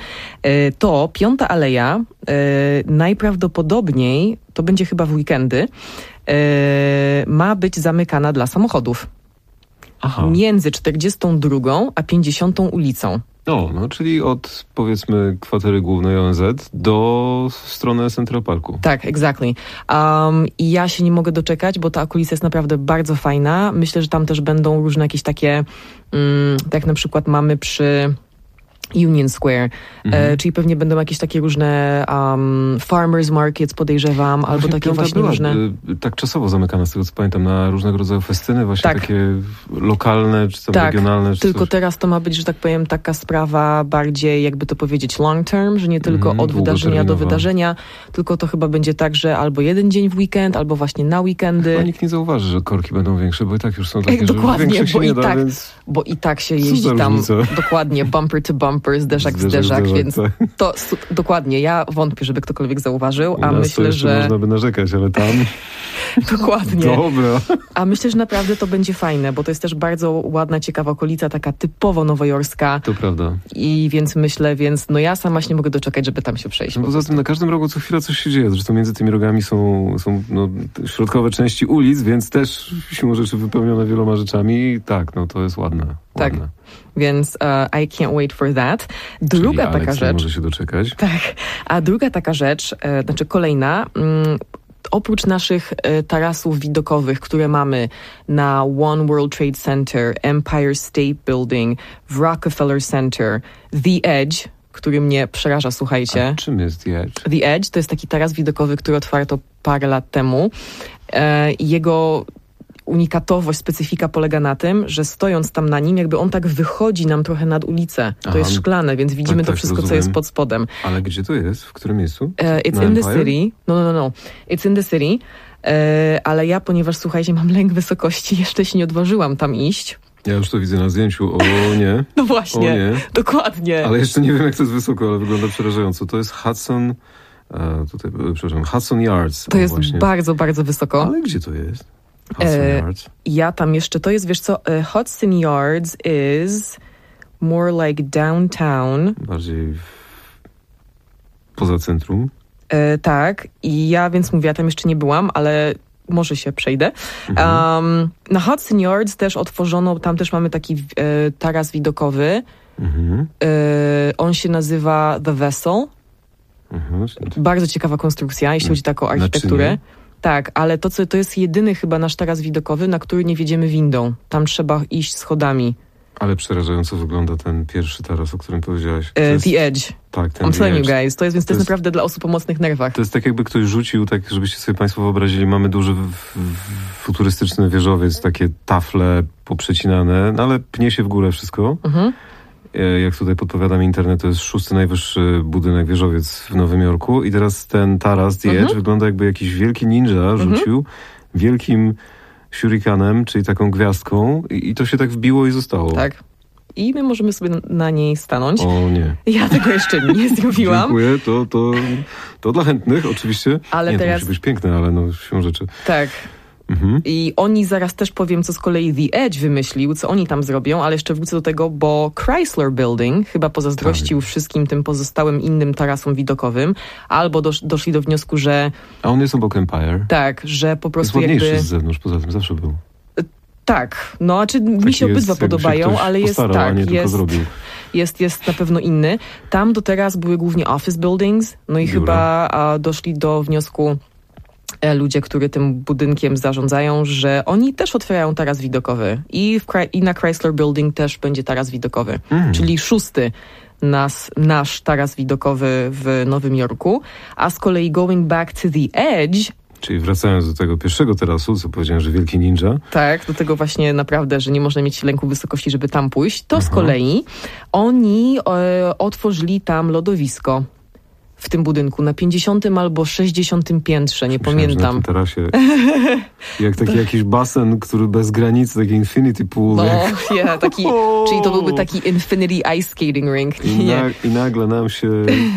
to Piąta Aleja najprawdopodobniej, to będzie chyba w weekendy, ma być zamykana dla samochodów. Aha. Między 42 a 50 ulicą. No, czyli od, powiedzmy, kwatery głównej ONZ do strony Central Parku. Tak, exactly. I ja się nie mogę doczekać, bo ta okolica jest naprawdę bardzo fajna. Myślę, że tam też będą różne jakieś takie, tak na przykład mamy przy Union Square, czyli pewnie będą jakieś takie różne farmers markets, podejrzewam, albo takie właśnie różne... tak czasowo zamykane, z tego co pamiętam, na różnego rodzaju festyny, właśnie takie lokalne, czy tam regionalne. Czy tylko coś. Teraz to ma być, że tak powiem, taka sprawa bardziej, jakby to powiedzieć, long term, że nie tylko od wydarzenia do wydarzenia, tylko to chyba będzie tak, że albo jeden dzień w weekend, albo właśnie na weekendy. Chyba nikt nie zauważy, że korki będą większe, bo i tak już są takie, dokładnie, że większych się nie da, więc... bo i tak się jeździ tam, dokładnie, bumper to bumper, bumper, zderzak, więc tak. to dokładnie, ja wątpię, żeby ktokolwiek zauważył, a myślę, że... można by narzekać, ale tam... Dokładnie. Dobra. A myślę, że naprawdę to będzie fajne, bo to jest też bardzo ładna, ciekawa okolica, taka typowo nowojorska. To prawda. I więc myślę, no ja sama się nie mogę doczekać, żeby tam się przejść. Poza tym na każdym rogu co chwila coś się dzieje. Zresztą między tymi rogami są środkowe części ulic, więc też siłą rzeczy wypełnione wieloma rzeczami. Tak, to jest ładne. Tak. Więc I can't wait for that. Druga Czyli taka Alex rzecz... może się doczekać. Tak. A druga taka rzecz, kolejna... Oprócz naszych tarasów widokowych, które mamy na One World Trade Center, Empire State Building, w Rockefeller Center, The Edge, który mnie przeraża, słuchajcie. A czym jest The Edge? The Edge to jest taki taras widokowy, który otwarto parę lat temu. Jego unikatowość, specyfika polega na tym, że stojąc tam na nim, jakby on tak wychodzi nam trochę nad ulicę. To jest szklane, więc widzimy to wszystko, rozumiem. Co jest pod spodem. Ale gdzie to jest? W którym miejscu? It's in the city. No. It's in the city. Ale ja, ponieważ, słuchajcie, mam lęk wysokości, jeszcze się nie odważyłam tam iść. Ja już to widzę na zdjęciu. O nie. No właśnie. O nie. Dokładnie. Ale jeszcze nie wiem, jak to jest wysoko, ale wygląda przerażająco. To jest Hudson Yards. To jest właśnie bardzo, bardzo wysoko. Ale gdzie to jest? Hudson Yards. Ja tam jeszcze, to jest, wiesz co, Hudson Yards is more like downtown. Bardziej poza centrum. Tak, i ja więc mówię, ja tam jeszcze nie byłam, ale może się przejdę. Na Hudson Yards też otworzono, tam też mamy taki taras widokowy. On się nazywa The Vessel. Bardzo ciekawa konstrukcja, jeśli chodzi tak o architekturę. Tak, ale to jest jedyny chyba nasz taras widokowy, na który nie wjedziemy windą. Tam trzeba iść schodami. Ale przerażająco wygląda ten pierwszy taras, o którym powiedziałaś. The Edge. Tak, ten I'm telling you guys. To jest naprawdę dla osób o mocnych nerwach. To jest tak, jakby ktoś rzucił, tak żebyście sobie państwo wyobrazili, mamy duży futurystyczny wieżowiec, takie tafle poprzecinane, ale pnie się w górę wszystko. Jak tutaj podpowiada mi internet, to jest 6. najwyższy budynek, wieżowiec w Nowym Jorku. I teraz ten taras, The Edge, wygląda jakby jakiś wielki ninja rzucił wielkim shurikanem, czyli taką gwiazdką i to się tak wbiło i zostało. Tak. I my możemy sobie na niej stanąć. O nie. Ja tego jeszcze nie zrobiłam. Dziękuję, to dla chętnych oczywiście. Ale nie, teraz... to musi być piękne, ale siłą rzeczy. Tak. I oni, zaraz też powiem, co z kolei The Edge wymyślił, co oni tam zrobią, ale jeszcze wrócę do tego, bo Chrysler Building chyba pozazdrościł wszystkim tym pozostałym innym tarasom widokowym, albo doszli do wniosku, że... A on jest obok Empire. Tak, że po prostu jest ładniejszy jakby... z zewnątrz, poza tym zawsze był. Tak, mi się obydwa podobają, ale jest postarał, tak, jest na pewno inny. Tam do teraz były głównie office buildings, no i chyba doszli do wniosku ludzie, którzy tym budynkiem zarządzają, że oni też otwierają taras widokowy i na Chrysler Building też będzie taras widokowy, czyli 6. nasz taras widokowy w Nowym Jorku, a z kolei going back to the Edge. Czyli wracając do tego pierwszego terasu, co powiedziałem, że wielki ninja. Tak, do tego właśnie naprawdę, że nie można mieć lęku wysokości, żeby tam pójść. To z kolei oni otworzyli tam lodowisko w tym budynku na 50. albo 60. piętrze, nie pamiętam. Na tym terasie. Jak taki jakiś basen, który bez granicy, taki infinity pool. Czyli to byłby taki infinity ice skating rink. I nagle nam się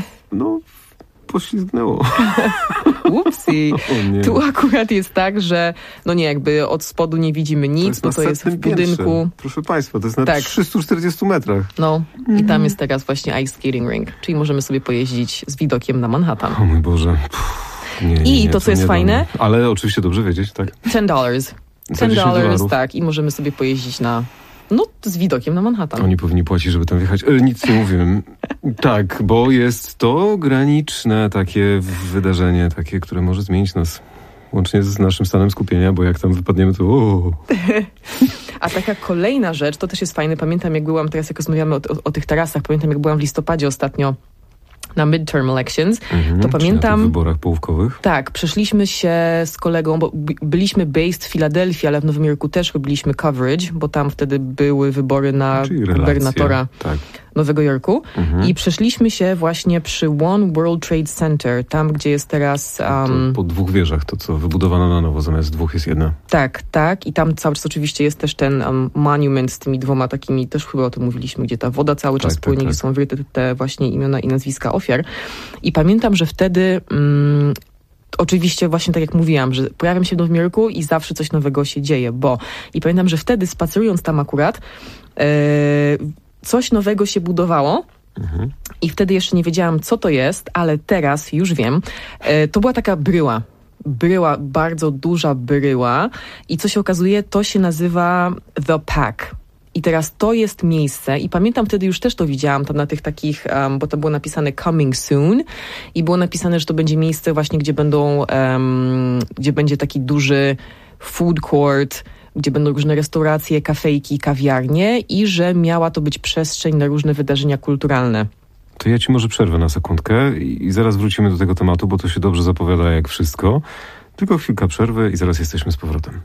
poślizgnęło. Upsi. Tu akurat jest tak, że jakby od spodu nie widzimy nic, bo to jest w budynku. Piętrze. Proszę państwa, to jest na 340 metrach. I tam jest teraz właśnie ice skating rink, czyli możemy sobie pojeździć z widokiem na Manhattan. O mój Boże. Nie, to co jest fajne? Ale oczywiście dobrze wiedzieć, tak? $10. $10, tak. I możemy sobie pojeździć z widokiem na Manhattan. Oni powinni płacić, żeby tam wjechać. Nic nie mówiłem. Tak, bo jest to graniczne takie wydarzenie, takie, które może zmienić nas. Łącznie z naszym stanem skupienia, bo jak tam wypadniemy, to... A taka kolejna rzecz, to też jest fajne. Pamiętam, jak byłam, teraz jak rozmawiamy o tych tarasach, pamiętam, jak byłam w listopadzie ostatnio na midterm elections, to pamiętam... Na tych wyborach połówkowych. Tak, przeszliśmy się z kolegą, bo byliśmy based w Filadelfii, ale w Nowym Jorku też robiliśmy coverage, bo tam wtedy były wybory na gubernatora. Tak. Nowego Jorku i przeszliśmy się właśnie przy One World Trade Center, tam gdzie jest teraz... To po 2 wieżach, to co wybudowano na nowo, zamiast 2 jest jedna. Tak. I tam cały czas oczywiście jest też ten monument z tymi 2 takimi, też chyba o tym mówiliśmy, gdzie ta woda cały czas płynie, gdzie są wryte te właśnie imiona i nazwiska ofiar. I pamiętam, że wtedy... Oczywiście właśnie tak jak mówiłam, że pojawiam się w Nowym Jorku i zawsze coś nowego się dzieje, i pamiętam, że wtedy spacerując tam akurat coś nowego się budowało i wtedy jeszcze nie wiedziałam, co to jest, ale teraz już wiem. To była taka bryła, bardzo duża bryła i co się okazuje, to się nazywa The Pack. I teraz to jest miejsce i pamiętam wtedy już też to widziałam tam na tych takich, bo to było napisane coming soon i było napisane, że to będzie miejsce właśnie, gdzie będzie taki duży food court, gdzie będą różne restauracje, kafejki, kawiarnie i że miała to być przestrzeń na różne wydarzenia kulturalne. To ja ci może przerwę na sekundkę i zaraz wrócimy do tego tematu, bo to się dobrze zapowiada jak wszystko. Tylko chwilka przerwy i zaraz jesteśmy z powrotem.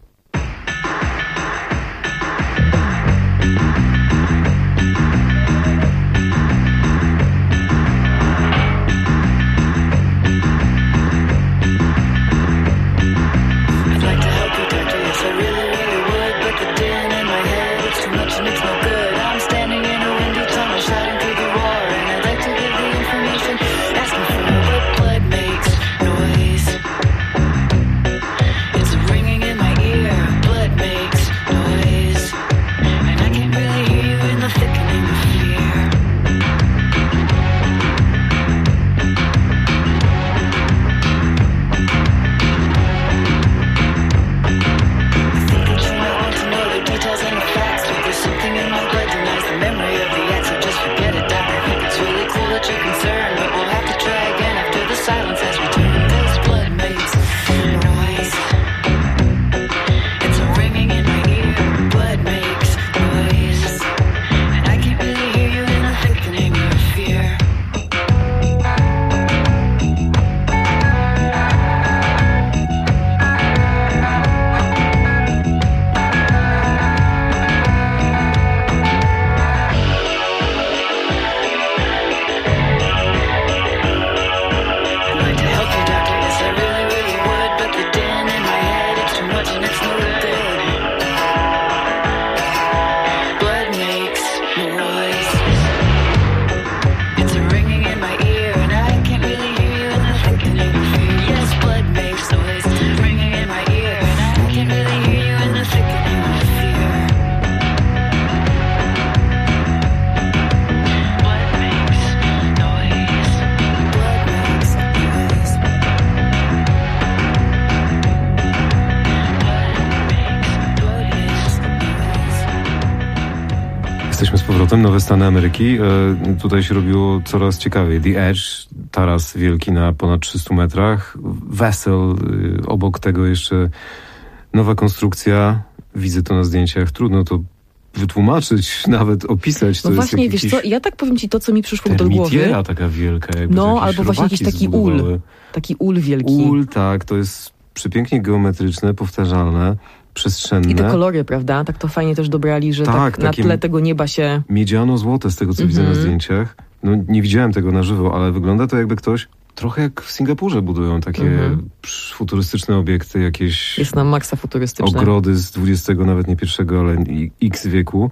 Jesteśmy z powrotem, nowe Stany Ameryki. Tutaj się robiło coraz ciekawiej. The Edge, taras wielki na ponad 300 metrach. Vessel, obok tego jeszcze nowa konstrukcja. Widzę to na zdjęciach. Trudno to wytłumaczyć, nawet opisać. No to właśnie, jest wiesz co, ja tak powiem ci to, co mi przyszło do głowy. Taka wielka. Jakby albo właśnie jakiś taki ul. Taki ul wielki. Ul, tak, to jest przepięknie geometryczne, powtarzalne, przestrzenne. I te kolory, prawda? Tak to fajnie też dobrali, że tak na tle tego nieba się... Miedziano-złote z tego, co widzę na zdjęciach. No nie widziałem tego na żywo, ale wygląda to jakby ktoś... Trochę jak w Singapurze budują takie futurystyczne obiekty, jakieś... Jest na maksa futurystyczne. Ogrody z XX, nawet nie pierwszego, ale X wieku.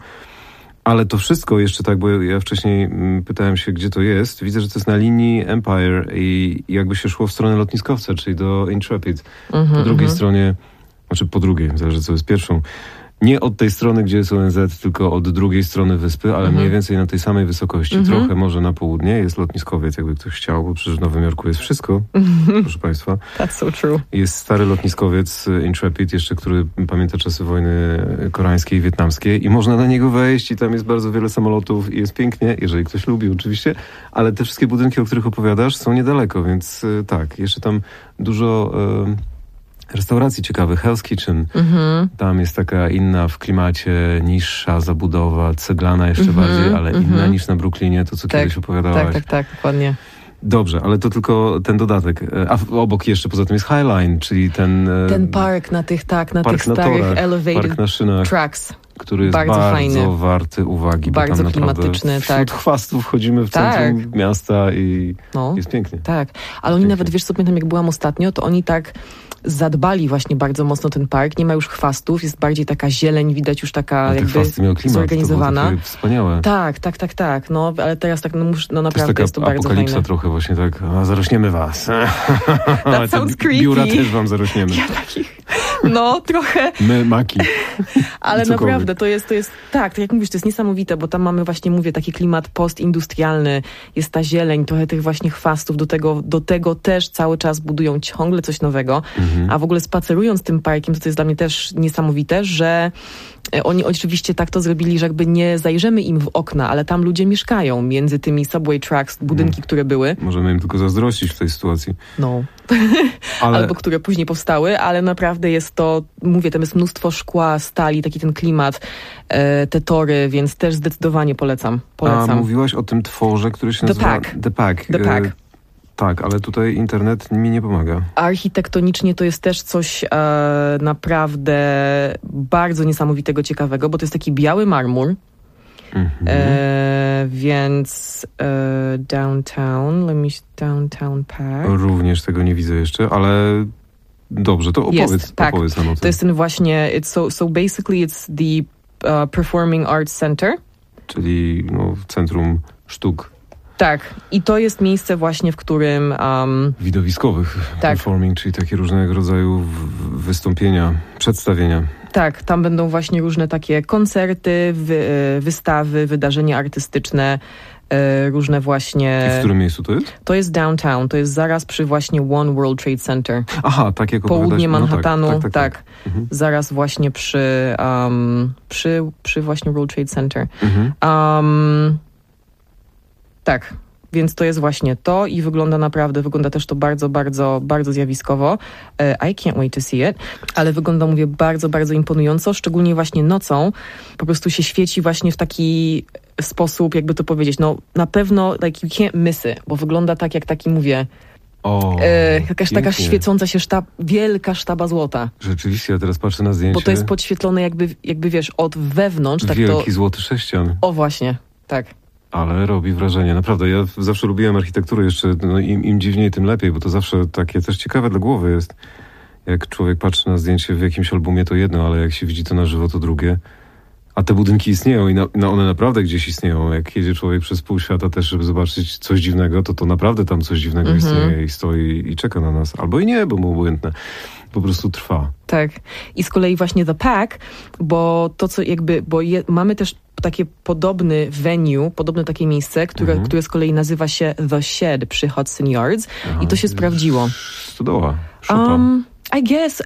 Ale to wszystko jeszcze tak, bo ja wcześniej pytałem się, gdzie to jest. Widzę, że to jest na linii Empire i jakby się szło w stronę lotniskowca, czyli do Intrepid. Po drugiej stronie, zależy co jest pierwszą. Nie od tej strony, gdzie jest ONZ, tylko od drugiej strony wyspy, ale mniej więcej na tej samej wysokości. Trochę może na południe jest lotniskowiec, jakby ktoś chciał, bo przecież w Nowym Jorku jest wszystko, proszę państwa. That's so true. Jest stary lotniskowiec Intrepid, jeszcze który pamięta czasy wojny koreańskiej i wietnamskiej i można na niego wejść i tam jest bardzo wiele samolotów i jest pięknie, jeżeli ktoś lubi oczywiście, ale te wszystkie budynki, o których opowiadasz, są niedaleko, więc tak, jeszcze tam dużo... restauracji ciekawych, Hell's Kitchen. Tam jest taka inna w klimacie, niższa zabudowa, ceglana jeszcze bardziej, ale inna niż na Brooklynie, to co kiedyś opowiadałaś. Tak, dokładnie. Dobrze, ale to tylko ten dodatek. A obok jeszcze poza tym jest Highline, czyli ten park na tych, na park tych starych torach, elevated park na szynach. tracks. który jest bardzo fajny, warty uwagi. Bardzo bo tam klimatyczny, wśród chwastów wchodzimy w centrum miasta i jest pięknie. Tak, ale oni nawet, wiesz co, pamiętam jak byłam ostatnio, to oni tak zadbali właśnie bardzo mocno ten park. Nie ma już chwastów, jest bardziej taka zieleń, widać już taka jakby zorganizowana. To było wspaniałe. Tak. No, ale teraz tak, naprawdę jest to bardzo fajne. Apokalipsa trochę właśnie tak, zarośniemy was. That sounds creepy. Biura też wam zarośniemy. Ja takich, trochę. My, maki. Ale naprawdę, to jest, tak jak mówisz, to jest niesamowite, bo tam mamy właśnie, mówię, taki klimat postindustrialny, jest ta zieleń, trochę tych właśnie chwastów, do tego też cały czas budują ciągle coś nowego. A w ogóle spacerując tym parkiem, to jest dla mnie też niesamowite, że oni oczywiście tak to zrobili, że jakby nie zajrzymy im w okna, ale tam ludzie mieszkają między tymi subway tracks, budynki, które były. Możemy im tylko zazdrościć w tej sytuacji. No. Albo które później powstały, ale naprawdę jest to, mówię, tam jest mnóstwo szkła, stali, taki ten klimat, te tory, więc też zdecydowanie polecam. A mówiłaś o tym tworze, który się nazywa The Pack. Tak, ale tutaj internet mi nie pomaga. Architektonicznie to jest też coś naprawdę bardzo niesamowitego, ciekawego, bo to jest taki biały marmur. Więc Downtown Park. Również tego nie widzę jeszcze, ale dobrze, to opowiedz nam o tym. To jest ten właśnie, so basically it's the Performing Arts Center. Czyli Centrum Sztuk. Tak, i to jest miejsce właśnie, w którym... widowiskowych, performing, czyli takie różnego rodzaju wystąpienia, przedstawienia. Tak, tam będą właśnie różne takie koncerty, wystawy, wydarzenia artystyczne, różne właśnie... I w którym miejscu to jest? To jest downtown, to jest zaraz przy właśnie One World Trade Center. Aha, tak jak południe Manhattanu, tak. Zaraz właśnie przy właśnie World Trade Center. Tak, więc to jest właśnie to i wygląda też to bardzo, bardzo, bardzo zjawiskowo. I can't wait to see it. Ale wygląda, mówię, bardzo, bardzo imponująco, szczególnie właśnie nocą. Po prostu się świeci właśnie w taki sposób, jakby to powiedzieć, na pewno like you can't miss it, bo wygląda tak jak taki, mówię, jakaś taka świecąca się wielka sztaba złota. Rzeczywiście, ja teraz patrzę na zdjęcie. Bo to jest podświetlone jakby wiesz, od wewnątrz. Wielki złoty sześcian. O właśnie, tak. Ale robi wrażenie, naprawdę. Ja zawsze lubiłem architekturę jeszcze, im dziwniej, tym lepiej, bo to zawsze takie też ciekawe dla głowy jest. Jak człowiek patrzy na zdjęcie w jakimś albumie, to jedno, ale jak się widzi to na żywo, to drugie. A te budynki istnieją i one naprawdę gdzieś istnieją. Jak jedzie człowiek przez pół świata też, żeby zobaczyć coś dziwnego, to naprawdę tam coś dziwnego istnieje i stoi i czeka na nas. Albo i nie, bo mu obojętne. Po prostu trwa. Tak. I z kolei właśnie The Pack, bo to co mamy też takie podobne takie miejsce, które z kolei nazywa się The Shed przy Hudson Yards. I to się sprawdziło. Stodoła. Szopa. I guess,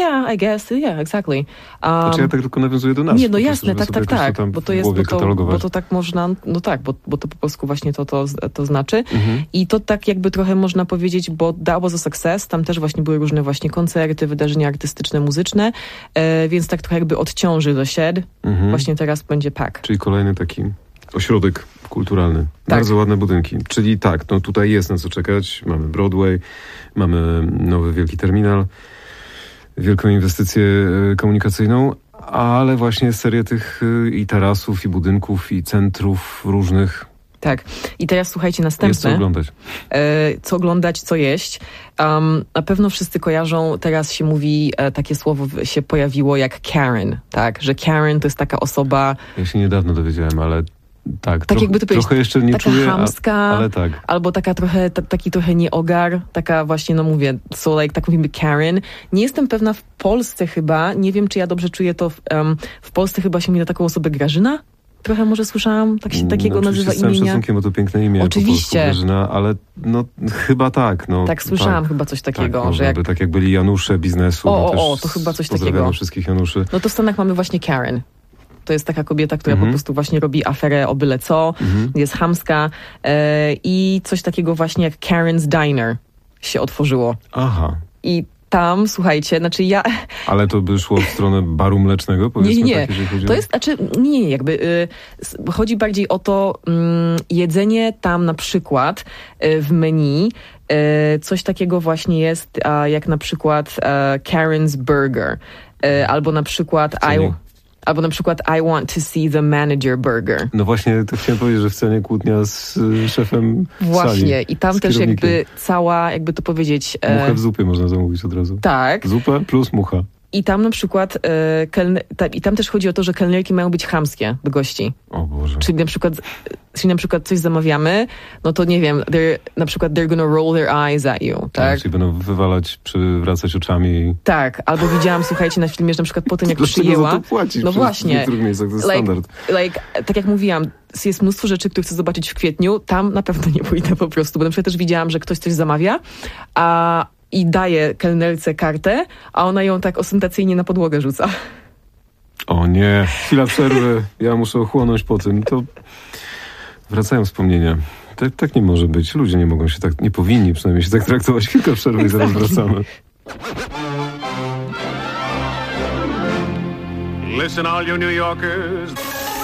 exactly. Znaczy ja tak tylko nawiązuję do nas. Nie, jasne, tak, bo to jest, bo to tak można, bo to po polsku właśnie to znaczy. I to tak jakby trochę można powiedzieć, bo that was a success, tam też właśnie były różne właśnie koncerty, wydarzenia artystyczne, muzyczne, więc tak trochę jakby odciąży The Shed, właśnie teraz będzie Pack. Czyli kolejny taki ośrodek kulturalny. Tak. Bardzo ładne budynki. Czyli tak, tutaj jest na co czekać. Mamy Broadway, mamy nowy wielki terminal, wielką inwestycję komunikacyjną, ale właśnie serię tych i tarasów, i budynków, i centrów różnych. Tak. I teraz słuchajcie, następne. Jest co oglądać. Co oglądać, co jeść. Na pewno wszyscy kojarzą, teraz się mówi, takie słowo się pojawiło jak Karen, tak? Że Karen to jest taka osoba... Ja się niedawno dowiedziałem, ale... Tak, jakby to trochę jeszcze nie taka czuję, chamska, ale tak. Albo taka taki trochę nieogar, taka właśnie, mówię, tak mówimy Karen. Nie jestem pewna w Polsce chyba, nie wiem, czy ja dobrze czuję to, w Polsce chyba się mówi na taką osobę Grażyna? Trochę może słyszałam, takiego nazywa imienia. Z całym szacunkiem, bo to piękne imię. Oczywiście. Po polsku Grażyna, ale chyba tak. Tak, słyszałam chyba coś takiego. Tak, że tak jak byli Janusze biznesu. To chyba coś takiego. Pozdrawiamy wszystkich Januszy. No to w Stanach mamy właśnie Karen. To jest taka kobieta, która po prostu właśnie robi aferę o byle co, jest chamska i coś takiego właśnie jak Karen's Diner się otworzyło. Aha. I tam, słuchajcie, Ale to by szło w stronę baru mlecznego, powiedzmy? Nie. To jest, chodzi bardziej o to jedzenie tam na przykład w menu, coś takiego właśnie jest jak na przykład Karen's Burger, albo na przykład Albo na przykład I want to see the manager burger. No właśnie, to chciałem powiedzieć, że w scenie kłótnia z szefem Właśnie. sali, i tam też jakby cała, jakby to powiedzieć... Muchę w zupie można zamówić od razu. Tak. Zupę plus mucha. I tam na przykład i tam też chodzi o to, że kelnerki mają być chamskie do gości. O Boże. Czyli na przykład coś zamawiamy, no to nie wiem, they're gonna roll their eyes at you, tak? Czyli będą wywalać, przywracać oczami. Tak, albo widziałam, słuchajcie, na filmie, że na przykład po tym, jak przyjęła... Za to płacić? No właśnie. W niektórych miejscach to jest standard. Tak jak mówiłam, jest mnóstwo rzeczy, które chcę zobaczyć w kwietniu, tam na pewno nie pójdę po prostu, bo na przykład też widziałam, że ktoś coś zamawia, i daje kelnerce kartę, a ona ją tak ostentacyjnie na podłogę rzuca. O nie, chwila przerwy, ja muszę ochłonąć po tym. To wracają wspomnienia. Tak nie może być. Ludzie nie mogą się tak, nie powinni przynajmniej się tak traktować. Chwilkę przerwy i zaraz wracamy. Listen, all you New Yorkers.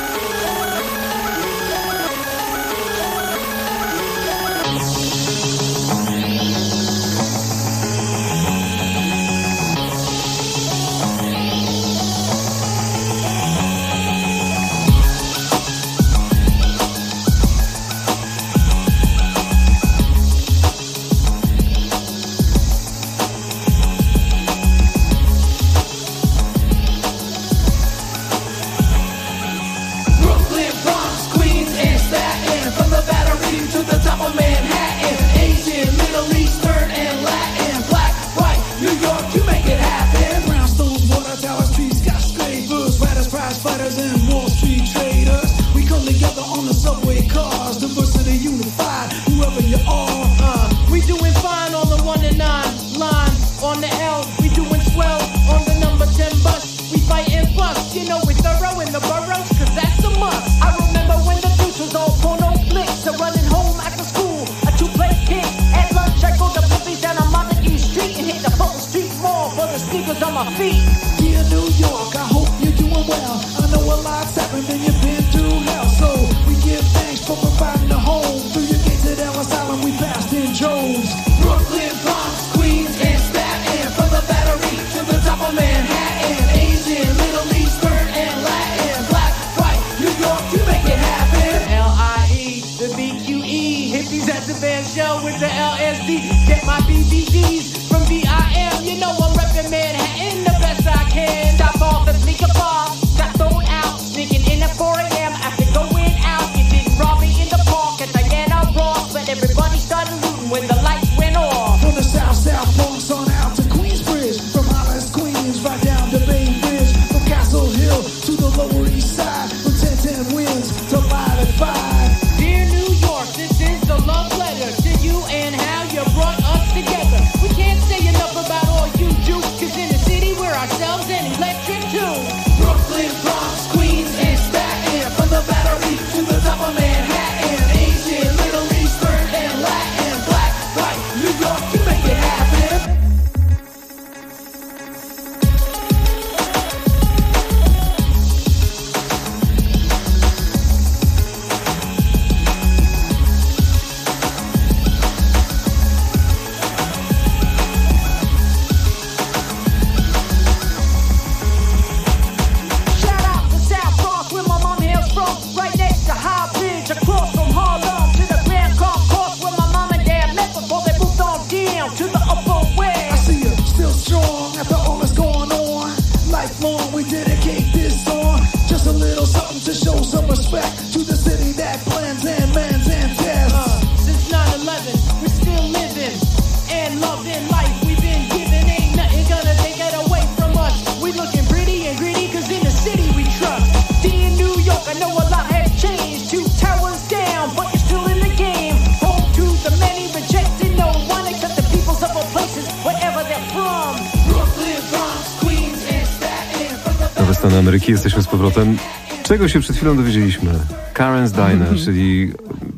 Stany Ameryki. Jesteśmy z powrotem. Czego się przed chwilą dowiedzieliśmy? Karen's Diner, czyli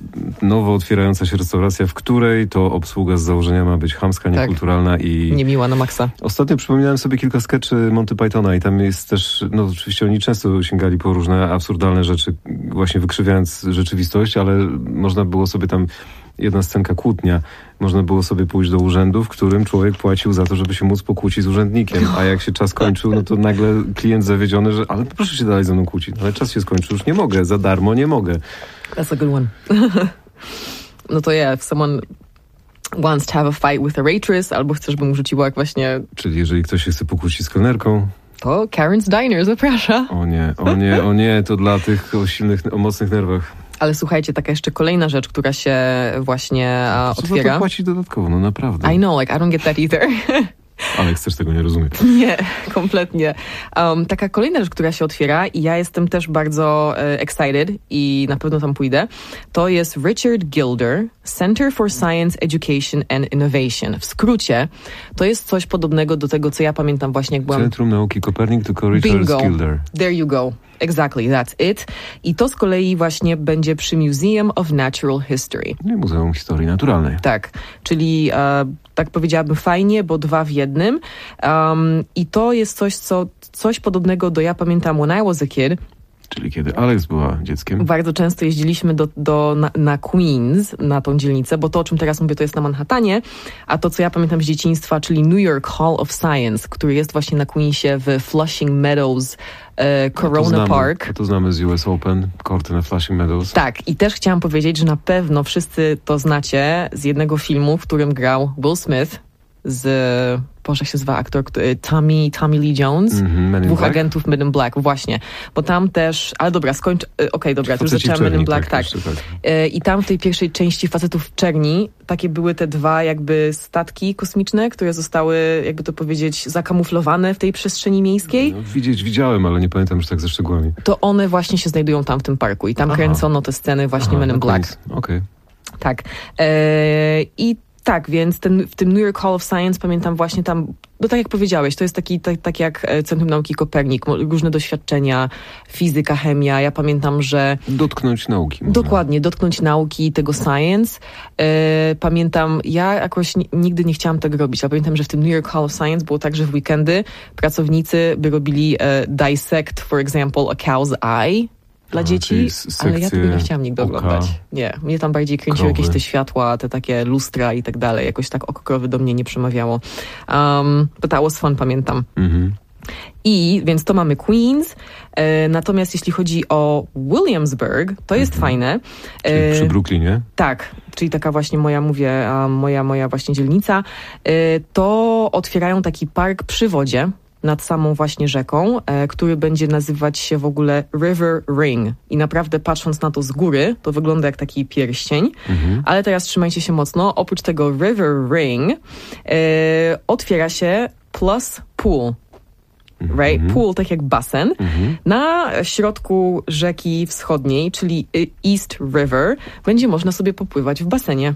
nowo otwierająca się restauracja, w której to obsługa z założenia ma być chamska, niekulturalna i... niemiła na maksa. Ostatnio przypominałem sobie kilka skeczy Monty Pythona i tam jest też, no oczywiście oni często sięgali po różne absurdalne rzeczy, właśnie wykrzywiając rzeczywistość, ale można było sobie tam jedna scenka kłótnia. Można było sobie pójść do urzędu, w którym człowiek płacił za to, żeby się móc pokłócić z urzędnikiem. A jak się czas kończył, no to nagle klient zawiedziony, że ale proszę się dalej ze mną kłócić. Ale czas się skończył, już nie mogę, za darmo nie mogę. That's a good one. No to if someone wants to have a fight with a waitress, albo chcesz, bym rzuciła jak właśnie... Czyli jeżeli ktoś się chce pokłócić z kelnerką... To Karen's Diner zaprasza. O nie, to dla tych o mocnych nerwach. Ale słuchajcie, taka jeszcze kolejna rzecz, która się właśnie otwiera. Co za to płacić dodatkowo, no naprawdę. I know, I don't get that either. Alex też tego nie rozumie. Nie, kompletnie. Taka kolejna rzecz, która się otwiera i ja jestem też bardzo excited i na pewno tam pójdę, to jest Richard Gilder Center for Science Education and Innovation. W skrócie, to jest coś podobnego do tego, co ja pamiętam właśnie jak byłam... Centrum Nauki Kopernik, tylko Richard Gilder. There you go. Exactly, that's it. I to z kolei właśnie będzie przy Museum of Natural History. Muzeum Historii Naturalnej. Tak, czyli tak powiedziałabym fajnie, bo 2 w 1. I to jest coś podobnego do, ja pamiętam, when I was a kid. Czyli kiedy Alex była dzieckiem. Bardzo często jeździliśmy na Queens, na tą dzielnicę, bo to, o czym teraz mówię, to jest na Manhattanie, a to, co ja pamiętam z dzieciństwa, czyli New York Hall of Science, który jest właśnie na Queensie w Flushing Meadows, Corona Park. To znamy z US Open, korty na Flushing Meadows. Tak, i też chciałam powiedzieć, że na pewno wszyscy to znacie z jednego filmu, w którym grał Will Smith z... Boże, jak się nazywa aktor? Tommy Lee Jones. Dwóch agentów Men in Black, właśnie. Bo tam też... Ale dobra, to już zaczęłam Men in Black, tak. I tam w tej pierwszej części Facetów w czerni takie były te 2 jakby statki kosmiczne, które zostały, jakby to powiedzieć, zakamuflowane w tej przestrzeni miejskiej. No, widziałem, ale nie pamiętam już tak ze szczegółami. To one właśnie się znajdują tam w tym parku i tam kręcono te sceny właśnie Men in Black. Okej. Tak. I tak, więc w tym New York Hall of Science pamiętam właśnie tam, no tak jak powiedziałeś, to jest tak jak Centrum Nauki Kopernik, różne doświadczenia, fizyka, chemia. Ja pamiętam, że... Dotknąć nauki. Dokładnie, dotknąć nauki, tego science. Pamiętam, ja jakoś nigdy nie chciałam tego robić, ale pamiętam, że w tym New York Hall of Science było tak, że w weekendy pracownicy by robili dissect, for example, a cow's eye dla dzieci, ale ja tego nie chciałam nigdy oglądać. Nie, mnie tam bardziej kręciły jakieś te światła, te takie lustra i tak dalej. Jakoś tak oko krowy do mnie nie przemawiało. But that was fun, pamiętam. I więc to mamy Queens, natomiast jeśli chodzi o Williamsburg, to jest fajne. Czyli przy Brooklynie? Tak, czyli taka właśnie moja właśnie dzielnica. To otwierają taki park przy wodzie, nad samą właśnie rzeką, który będzie nazywać się w ogóle River Ring. I naprawdę patrząc na to z góry, to wygląda jak taki pierścień. Ale teraz trzymajcie się mocno. Oprócz tego River Ring otwiera się plus pool. Right? Pool, tak jak basen. Na środku rzeki wschodniej, czyli East River, będzie można sobie popływać w basenie.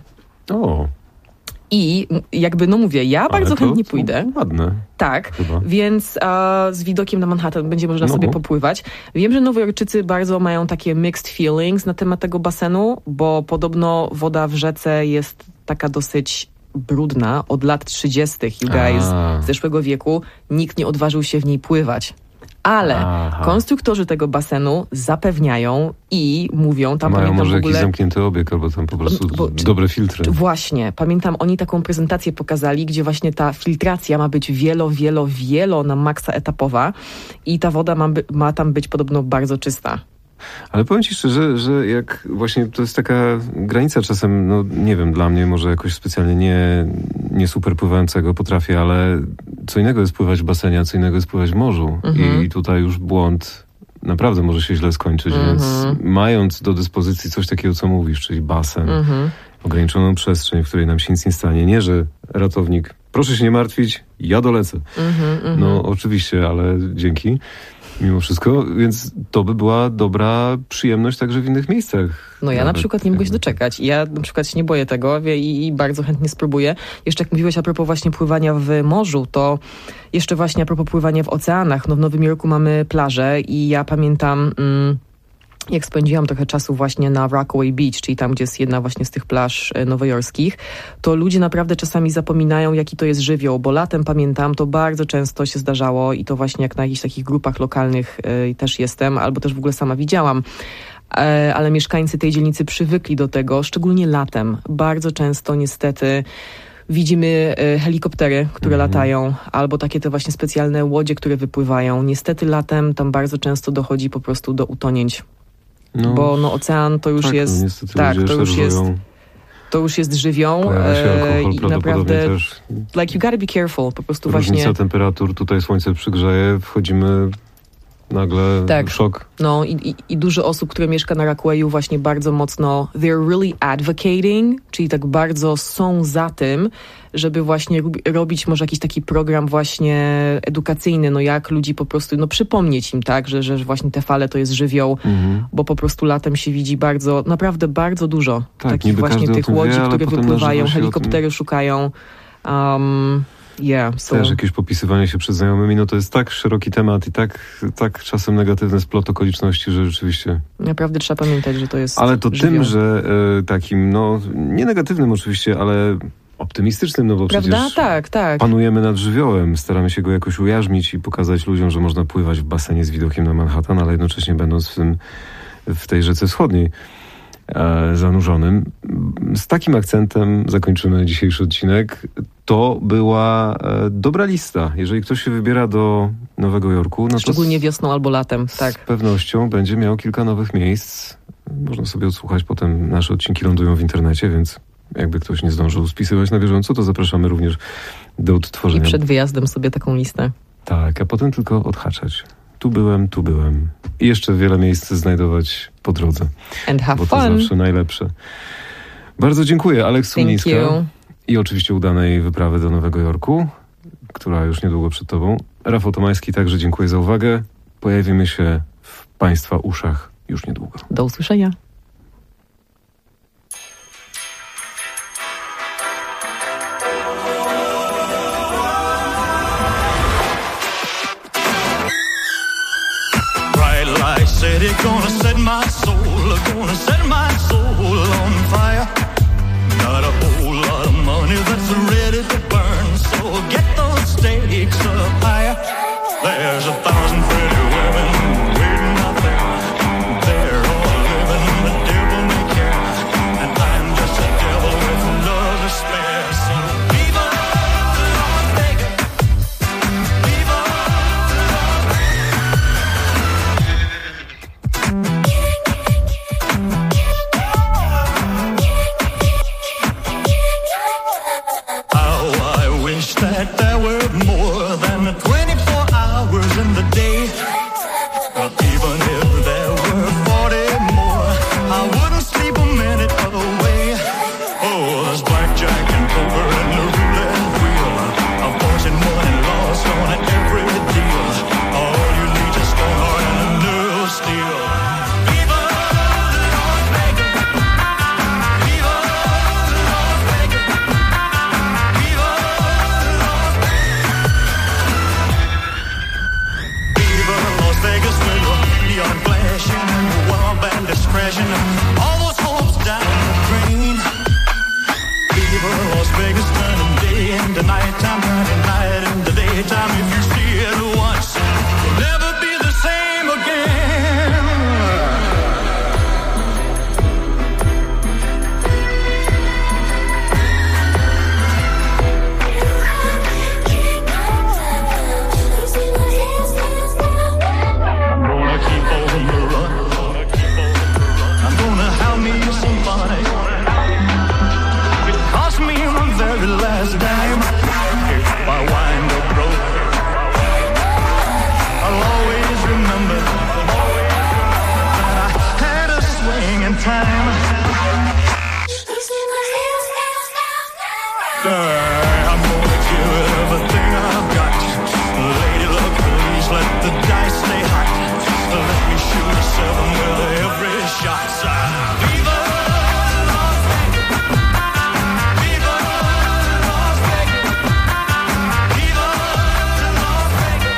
I jakby, no mówię, ja bardzo chętnie pójdę. Ładne. Tak, więc z widokiem na Manhattan będzie można sobie popływać. Wiem, że Nowojorczycy bardzo mają takie mixed feelings na temat tego basenu, bo podobno woda w rzece jest taka dosyć brudna. Od lat 30. you guys, zeszłego wieku, nikt nie odważył się w niej pływać. Ale konstruktorzy tego basenu zapewniają i mówią, tam mają pamiętam może w ogóle... jakiś zamknięty obieg, albo tam po prostu dobre filtry. Właśnie, pamiętam, oni taką prezentację pokazali, gdzie właśnie ta filtracja ma być wielo na maksa etapowa i ta woda ma tam być podobno bardzo czysta. Ale powiem ci szczerze, że jak właśnie to jest taka granica czasem, no nie wiem, dla mnie może jakoś specjalnie nie super pływającego potrafię, ale co innego jest pływać w basenie, a co innego jest pływać w morzu. I tutaj już błąd naprawdę może się źle skończyć, więc mając do dyspozycji coś takiego, co mówisz, czyli basen, ograniczoną przestrzeń, w której nam się nic nie stanie, nie, że ratownik, proszę się nie martwić, ja dolecę. No oczywiście, ale dzięki. Mimo wszystko, więc to by była dobra przyjemność także w innych miejscach. No ja na przykład nie mogę się doczekać. Ja na przykład się nie boję tego i bardzo chętnie spróbuję. Jeszcze jak mówiłeś a propos właśnie pływania w morzu, to jeszcze właśnie a propos pływania w oceanach. No w Nowym Jorku mamy plażę i ja pamiętam... jak spędziłam trochę czasu właśnie na Rockaway Beach, czyli tam, gdzie jest jedna właśnie z tych plaż nowojorskich, to ludzie naprawdę czasami zapominają, jaki to jest żywioł, bo latem, pamiętam, to bardzo często się zdarzało i to właśnie jak na jakichś takich grupach lokalnych też jestem, albo też w ogóle sama widziałam. ale mieszkańcy tej dzielnicy przywykli do tego, szczególnie latem. Bardzo często niestety widzimy helikoptery, które latają, albo takie te właśnie specjalne łodzie, które wypływają. Niestety latem tam bardzo często dochodzi po prostu do utonięć. Bo ocean to już jest... Tak, to już jest żywioł i naprawdę też. Like you gotta be careful, po prostu różnica właśnie... temperatur, tutaj słońce przygrzeje, wchodzimy nagle w szok. No i dużo osób, które mieszka na Rockway'u właśnie bardzo mocno they're really advocating, czyli tak bardzo są za tym, żeby właśnie robić może jakiś taki program właśnie edukacyjny, jak ludzi po prostu, przypomnieć im, tak, że właśnie te fale to jest żywioł, bo po prostu latem się widzi naprawdę bardzo dużo takich właśnie tych łodzi, które wypływają, helikoptery szukają. Też jakieś popisywanie się przed znajomymi, to jest tak szeroki temat i tak czasem negatywny splot okoliczności, że rzeczywiście... Naprawdę trzeba pamiętać, że to jest Ale to żywioł. tym, że takim, nie negatywnym oczywiście, ale optymistycznym, bo prawda? Przecież tak. panujemy nad żywiołem, staramy się go jakoś ujarzmić i pokazać ludziom, że można pływać w basenie z widokiem na Manhattan, ale jednocześnie będąc w tej rzece wschodniej zanurzonym. Z takim akcentem zakończymy dzisiejszy odcinek. To była dobra lista. Jeżeli ktoś się wybiera do Nowego Jorku, szczególnie wiosną albo latem, z pewnością będzie miał kilka nowych miejsc. Można sobie odsłuchać, potem nasze odcinki lądują w internecie, więc jakby ktoś nie zdążył spisywać na bieżąco, to zapraszamy również do odtworzenia. I przed wyjazdem sobie taką listę. Tak, a potem tylko odhaczać. Tu byłem. I jeszcze wiele miejsc znajdować po drodze. And have bo fun. To zawsze najlepsze. Bardzo dziękuję. Aleks Sumlińska. I oczywiście udanej wyprawy do Nowego Jorku, która już niedługo przed tobą. Rafał Tomański, także dziękuję za uwagę. Pojawimy się w Państwa uszach już niedługo. Do usłyszenia. City gonna set my soul on fire. Got a whole lot of money that's ready to burn, so get those stakes up higher. There's 1,000 pretty women waiting out there. They're all living the devil may care, and I'm just a devil with love to spare. So viva Las Vegas, viva Las Vegas. That there were more than 24 hours in the day. Even if there were 40 more, I wouldn't sleep a minute away. Oh, there's blackjack and poker and the roulette wheel. A fortune won and lost on every deal. All you need is strong heart and a nerve of steel. Viva Las Vegas! Viva Las Vegas! Viva Las Vegas, where your neon flashing, wild band discretion, all those hopes down the drain. Viva Las Vegas, turning day into nighttime, turning night into daytime. If you see it once, you'll never be the same again. I'm gonna have me some fun. It cost me my very last dime. If I wind up broke, I'll always remember that I had a swing in time. I'm gonna give it everything I've got. Lady luck, please let the dice stay hot. Let me shoot a 7 with every shot. Viva Las Vegas! Viva Las Vegas! Viva Las Vegas!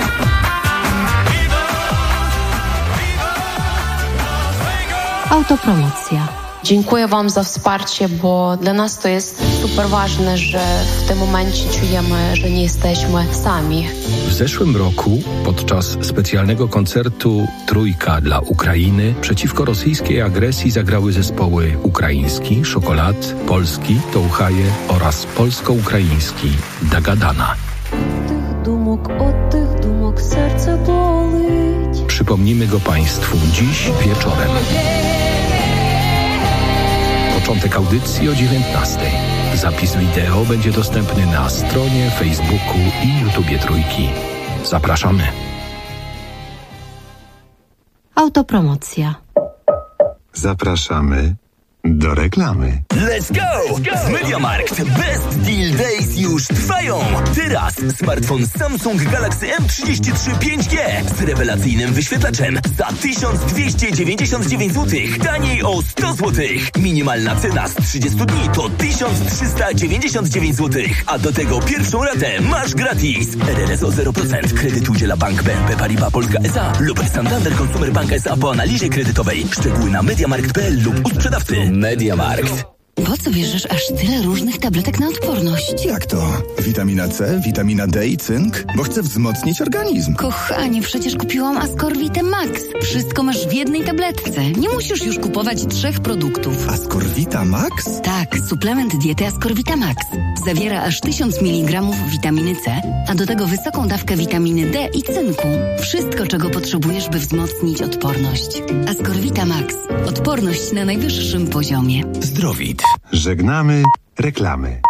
Viva Las Vegas! Autopromocja. Dziękuję Wam za wsparcie, bo dla nas to jest super ważne, że w tym momencie czujemy, że nie jesteśmy sami. W zeszłym roku podczas specjalnego koncertu Trójka dla Ukrainy przeciwko rosyjskiej agresji zagrały zespoły ukraiński, Szokolad, polski, Touchaje oraz polsko-ukraiński Dagadana. Od tych dumok serce bolить. Przypomnimy go Państwu dziś wieczorem. Początek audycji o 19:00. Zapis wideo będzie dostępny na stronie, Facebooku i YouTubie Trójki. Zapraszamy. Autopromocja. Zapraszamy do reklamy. Let's go! W MediaMarkt Best Deal Days już trwają! Teraz smartfon Samsung Galaxy M33 5G z rewelacyjnym wyświetlaczem za 1299 zł, taniej o 100 zł. Minimalna cena z 30 dni to 1399 zł, a do tego pierwszą ratę masz gratis. RRS o 0%. Kredyt udziela Bank BNP Paribas Polska S.A. lub Santander Consumer Bank S.A. po analizie kredytowej. Szczegóły na mediamarkt.pl lub u sprzedawcy. MediaMarkt. Po co bierzesz aż tyle różnych tabletek na odporność? Jak to? Witamina C, witamina D i cynk? Bo chcę wzmocnić organizm. Kochanie, przecież kupiłam Ascorvitę Max. Wszystko masz w jednej tabletce. Nie musisz już kupować 3 produktów. Ascorvita Max? Tak, suplement diety Ascorvita Max. Zawiera aż 1000 mg witaminy C, a do tego wysoką dawkę witaminy D i cynku. Wszystko, czego potrzebujesz, by wzmocnić odporność. Ascorvita Max. Odporność na najwyższym poziomie. Zdrowit. Żegnamy reklamy.